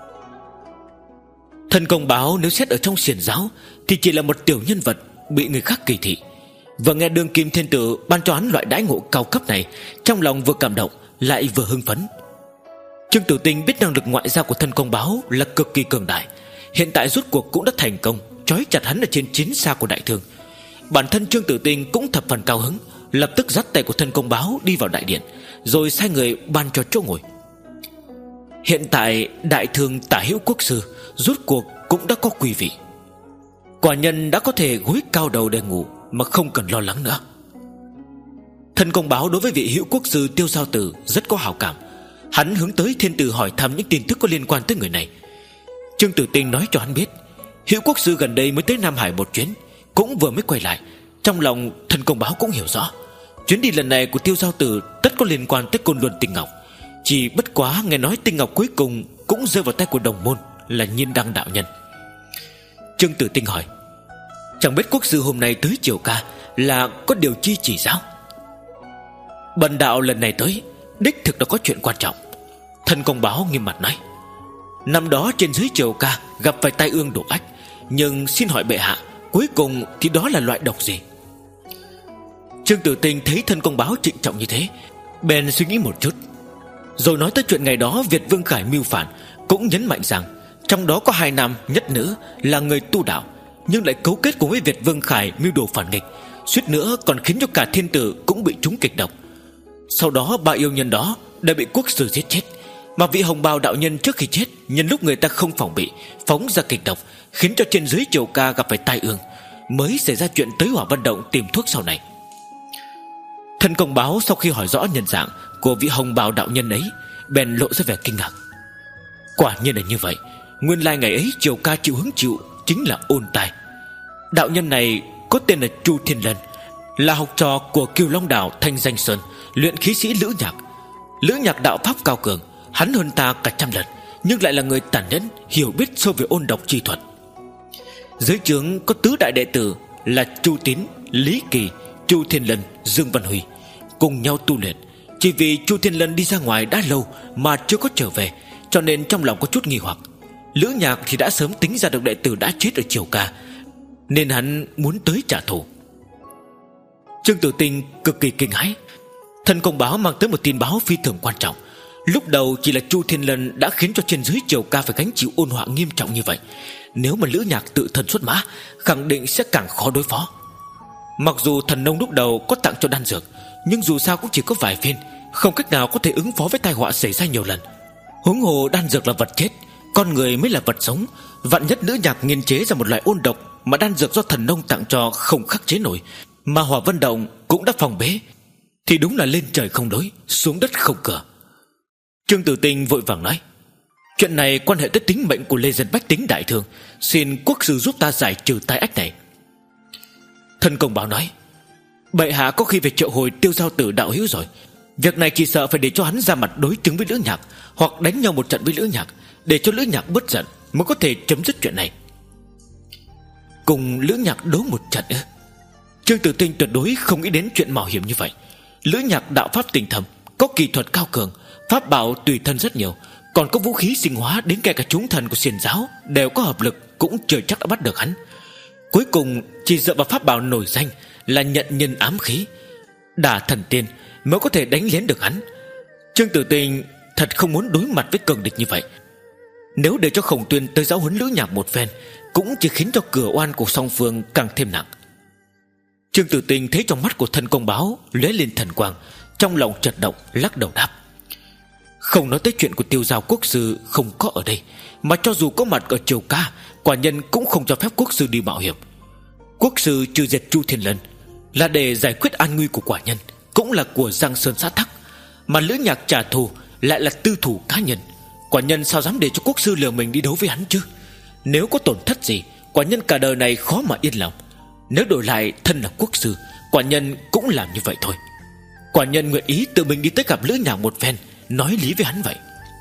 Thân Công Báo nếu xét ở trong xiển giáo thì chỉ là một tiểu nhân vật bị người khác kỳ thị, vừa nghe đương kim thiên tử ban cho hắn loại đãi ngộ cao cấp này, trong lòng vừa cảm động lại vừa hưng phấn. Trương Tử Tinh biết năng lực ngoại giao của Thân Công Báo là cực kỳ cường đại, hiện tại rốt cuộc cũng đã thành công trói chặt hắn ở trên chiến xa của đại thương. Bản thân Trương Tử Tinh cũng thập phần cao hứng, lập tức dắt tay của Thân Công Báo đi vào đại điện, rồi sai người ban cho chỗ ngồi. Hiện tại đại thương tả hữu quốc sư rốt cuộc cũng đã có quý vị, quả nhân đã có thể gối cao đầu để ngủ mà không cần lo lắng nữa. Thân Công Báo đối với vị hữu quốc sư Tiêu Giao Tử rất có hảo cảm. Hắn hướng tới thiên tử hỏi thăm những tin tức có liên quan tới người này. Trương Tử Tinh nói cho hắn biết hữu quốc sư gần đây mới tới Nam Hải một chuyến, cũng vừa mới quay lại. Trong lòng Thân Công Báo cũng hiểu rõ chuyến đi lần này của Tiêu Giao Tử tất có liên quan tới Côn Luân Tinh Ngọc. Chỉ bất quá nghe nói Tinh Ngọc cuối cùng cũng rơi vào tay của đồng môn là Nhiên Đăng đạo nhân. Trương Tử Tinh hỏi: "Chẳng biết quốc sư hôm nay tới Triều Ca là có điều chi chỉ giáo?" "Bần đạo lần này tới đích thực đã có chuyện quan trọng." Thân Công Báo nghiêm mặt nói: "Năm đó trên dưới Triều Ca gặp phải tai ương đổ ách, nhưng xin hỏi bệ hạ, cuối cùng thì đó là loại độc gì?" Trương Tử Tinh thấy Thân Công Báo trịnh trọng như thế, bèn suy nghĩ một chút. Rồi nói tới chuyện ngày đó Việt Vương Khải mưu phản, cũng nhấn mạnh rằng trong đó có hai nam nhất nữ là người tu đạo, nhưng lại cấu kết cùng với Việt Vương Khải mưu đồ phản nghịch, suýt nữa còn khiến cho cả thiên tử cũng bị trúng kịch độc. Sau đó ba yêu nhân đó đã bị quốc sư giết chết, mà vị hồng bào đạo nhân trước khi chết, nhân lúc người ta không phòng bị, phóng ra kịch độc, khiến cho trên dưới triều ca gặp phải tai ương, mới xảy ra chuyện tới Hỏa Vân Động tìm thuốc sau này. Thân công báo sau khi hỏi rõ nhân dạng của vị hồng bào đạo nhân ấy, bèn lộ ra vẻ kinh ngạc. Quả nhiên là như vậy. Nguyên lai ngày ấy triều ca chịu hứng chịu chính là Ôn Tài. Đạo nhân này có tên là Chu Thiên Lân, là học trò của Cửu Long Đảo Thanh Danh Sơn, luyện khí sĩ Lữ Nhạc. Lữ Nhạc đạo pháp cao cường, hắn hơn ta cả trăm lần, nhưng lại là người tàn nhẫn, hiểu biết sâu về ôn độc chi thuật. Dưới trướng có tứ đại đệ tử là Chu Tín, Lý Kỳ, Chu Thiên Lân, Dương Văn Huy, cùng nhau tu luyện. Chỉ vì Chu Thiên Lân đi ra ngoài đã lâu mà chưa có trở về, cho nên trong lòng có chút nghi hoặc. Lữ Nhạc thì đã sớm tính ra được đệ tử đã chết ở triều ca, nên hắn muốn tới trả thù. Trương Tử Tinh cực kỳ kinh hãi. Thân công báo mang tới một tin báo phi thường quan trọng. Lúc đầu chỉ là Chu Thiên Lân đã khiến cho trên dưới triều ca phải gánh chịu ôn họa nghiêm trọng như vậy, nếu mà Lữ Nhạc tự thân xuất mã, khẳng định sẽ càng khó đối phó. Mặc dù thần nông lúc đầu có tặng cho đan dược, nhưng dù sao cũng chỉ có vài viên, không cách nào có thể ứng phó với tai họa xảy ra nhiều lần. Huống hồ đan dược là vật chết, con người mới là vật sống. Vạn nhất Lữ Nhạc nghiên chế ra một loại ôn độc mà đan dược do thần nông tặng cho không khắc chế nổi, mà Hỏa Vân Động cũng đã phòng bế, thì đúng là lên trời không đối, xuống đất không cửa. Trương Tử Tinh vội vàng nói: chuyện này quan hệ tới tính mệnh của lê dân bách tính đại thương, xin quốc sư giúp ta giải trừ tai ách này. Thân công báo nói: bệ hạ có khi về triệu hồi Tiêu Giao Tử đạo hữu rồi. Việc này chỉ sợ phải để cho hắn ra mặt đối chứng với Lữ Nhạc, hoặc đánh nhau một trận với Lữ Nhạc, để cho Lữ Nhạc bớt giận mới có thể chấm dứt chuyện này. Cùng Lữ Nhạc đấu một trận ư? Trương Tử Tinh tuyệt đối không nghĩ đến chuyện mạo hiểm như vậy. Lữ Nhạc đạo pháp tinh thâm, có kỳ thuật cao cường, pháp bảo tùy thân rất nhiều, còn có vũ khí sinh hóa, đến kể cả chúng thần của xiển giáo đều có hợp lực, cũng chưa chắc đã bắt được hắn. Cuối cùng chỉ dựa vào pháp bảo nổi danh là nhận nhân ám khí, đả thần tiên mới có thể đánh lén được hắn. Trương Tử Tinh thật không muốn đối mặt với cường địch như vậy. Nếu để cho Khổng Tuyên tới giáo huấn Lữ Nhạc một phen, cũng chỉ khiến cho cửa oan của song phương càng thêm nặng. Trương Tử Tinh thấy trong mắt của thân công báo lóe lên thần quang, trong lòng chợt động, lắc đầu đáp: không nói tới chuyện của Tiêu Giao quốc sư không có ở đây, mà cho dù có mặt ở triều ca, quả nhân cũng không cho phép quốc sư đi mạo hiểm. Quốc sư trừ diệt Chu Thiên Lân là để giải quyết an nguy của quả nhân, cũng là của Giang Sơn xã tắc, mà Lữ Nhạc trả thù lại là tư thủ cá nhân. Quả nhân sao dám để cho quốc sư lừa mình đi đấu với hắn chứ? Nếu có tổn thất gì, quả nhân cả đời này khó mà yên lòng. Nếu đổi lại thân là quốc sư, quả nhân cũng làm như vậy thôi. Quả nhân nguyện ý tự mình đi tới gặp Lữ Nhạc một phen, nói lý với hắn vậy.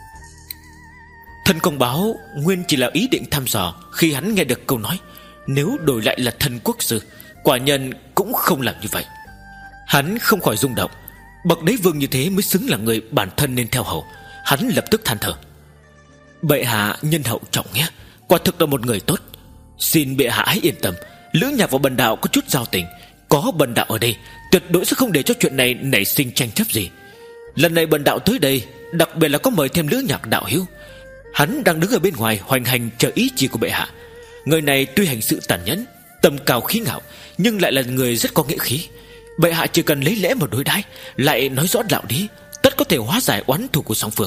Thân công báo nguyên chỉ là ý định thăm dò, khi hắn nghe được câu nói nếu đổi lại là thân quốc sư, quả nhân cũng không làm như vậy. Hắn không khỏi rung động. Bậc đế vương như thế mới xứng là người bản thân nên theo hầu. Hắn lập tức than thở: bệ hạ nhân hậu trọng nghĩa, quả thực là một người tốt. Xin bệ hạ hãy yên tâm, Lữ Nhạc và bần đạo có chút giao tình, có bần đạo ở đây tuyệt đối sẽ không để cho chuyện này nảy sinh tranh chấp gì. Lần này bần đạo tới đây đặc biệt là có mời thêm Lữ Nhạc đạo hữu. Hắn đang đứng ở bên ngoài hoành hành chờ ý chỉ của bệ hạ. Người này tuy hành sự tàn nhẫn, tầm cao khí ngạo, nhưng lại là người rất có nghĩa khí. Bệ hạ chỉ cần lấy lẽ mà đối đãi, lại nói rõ đạo lý, tất có thể hóa giải oán thù của song phương.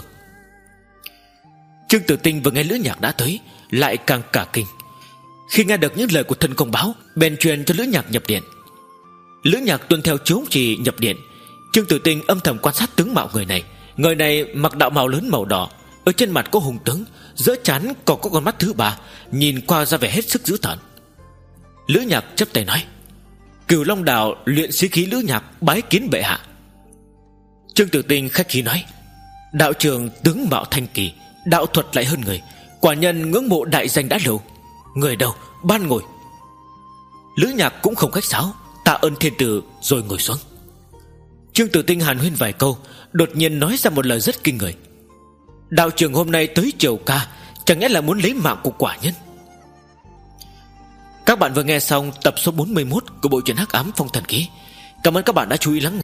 Trương Tử Tinh vừa nghe Lữ Nhạc đã tới, lại càng cả kinh. Khi nghe được những lời của thân công báo, bèn truyền cho Lữ Nhạc nhập điện. Lữ Nhạc tuân theo chiếu chỉ nhập điện. Trương Tử Tinh âm thầm quan sát tướng mạo người này. Người này mặc đạo bào lớn màu đỏ, ở trên mặt có hùng tướng, giữa trán còn có con mắt thứ ba, nhìn qua ra vẻ hết sức dữ tợn. Lữ Nhạc chắp tay nói: Cửu Long Đảo luyện sĩ khí Lữ Nhạc bái kiến bệ hạ. Trương Tử Tinh khách khí nói: đạo trường tướng mạo thanh kỳ, đạo thuật lại hơn người, quả nhân ngưỡng mộ đại danh đã lâu. Người đâu, ban ngồi. Lữ Nhạc cũng không khách sáo, tạ ơn thiên tử rồi ngồi xuống. Trương Tử Tinh hàn huyên vài câu, đột nhiên nói ra một lời rất kinh người: đạo trường hôm nay tới triều ca, chẳng lẽ là muốn lấy mạng của quả nhân? Các bạn vừa nghe xong tập số bốn mươi mốt của bộ truyện Hắc Ám Phong Thần Ký. Cảm ơn các bạn đã chú ý lắng nghe.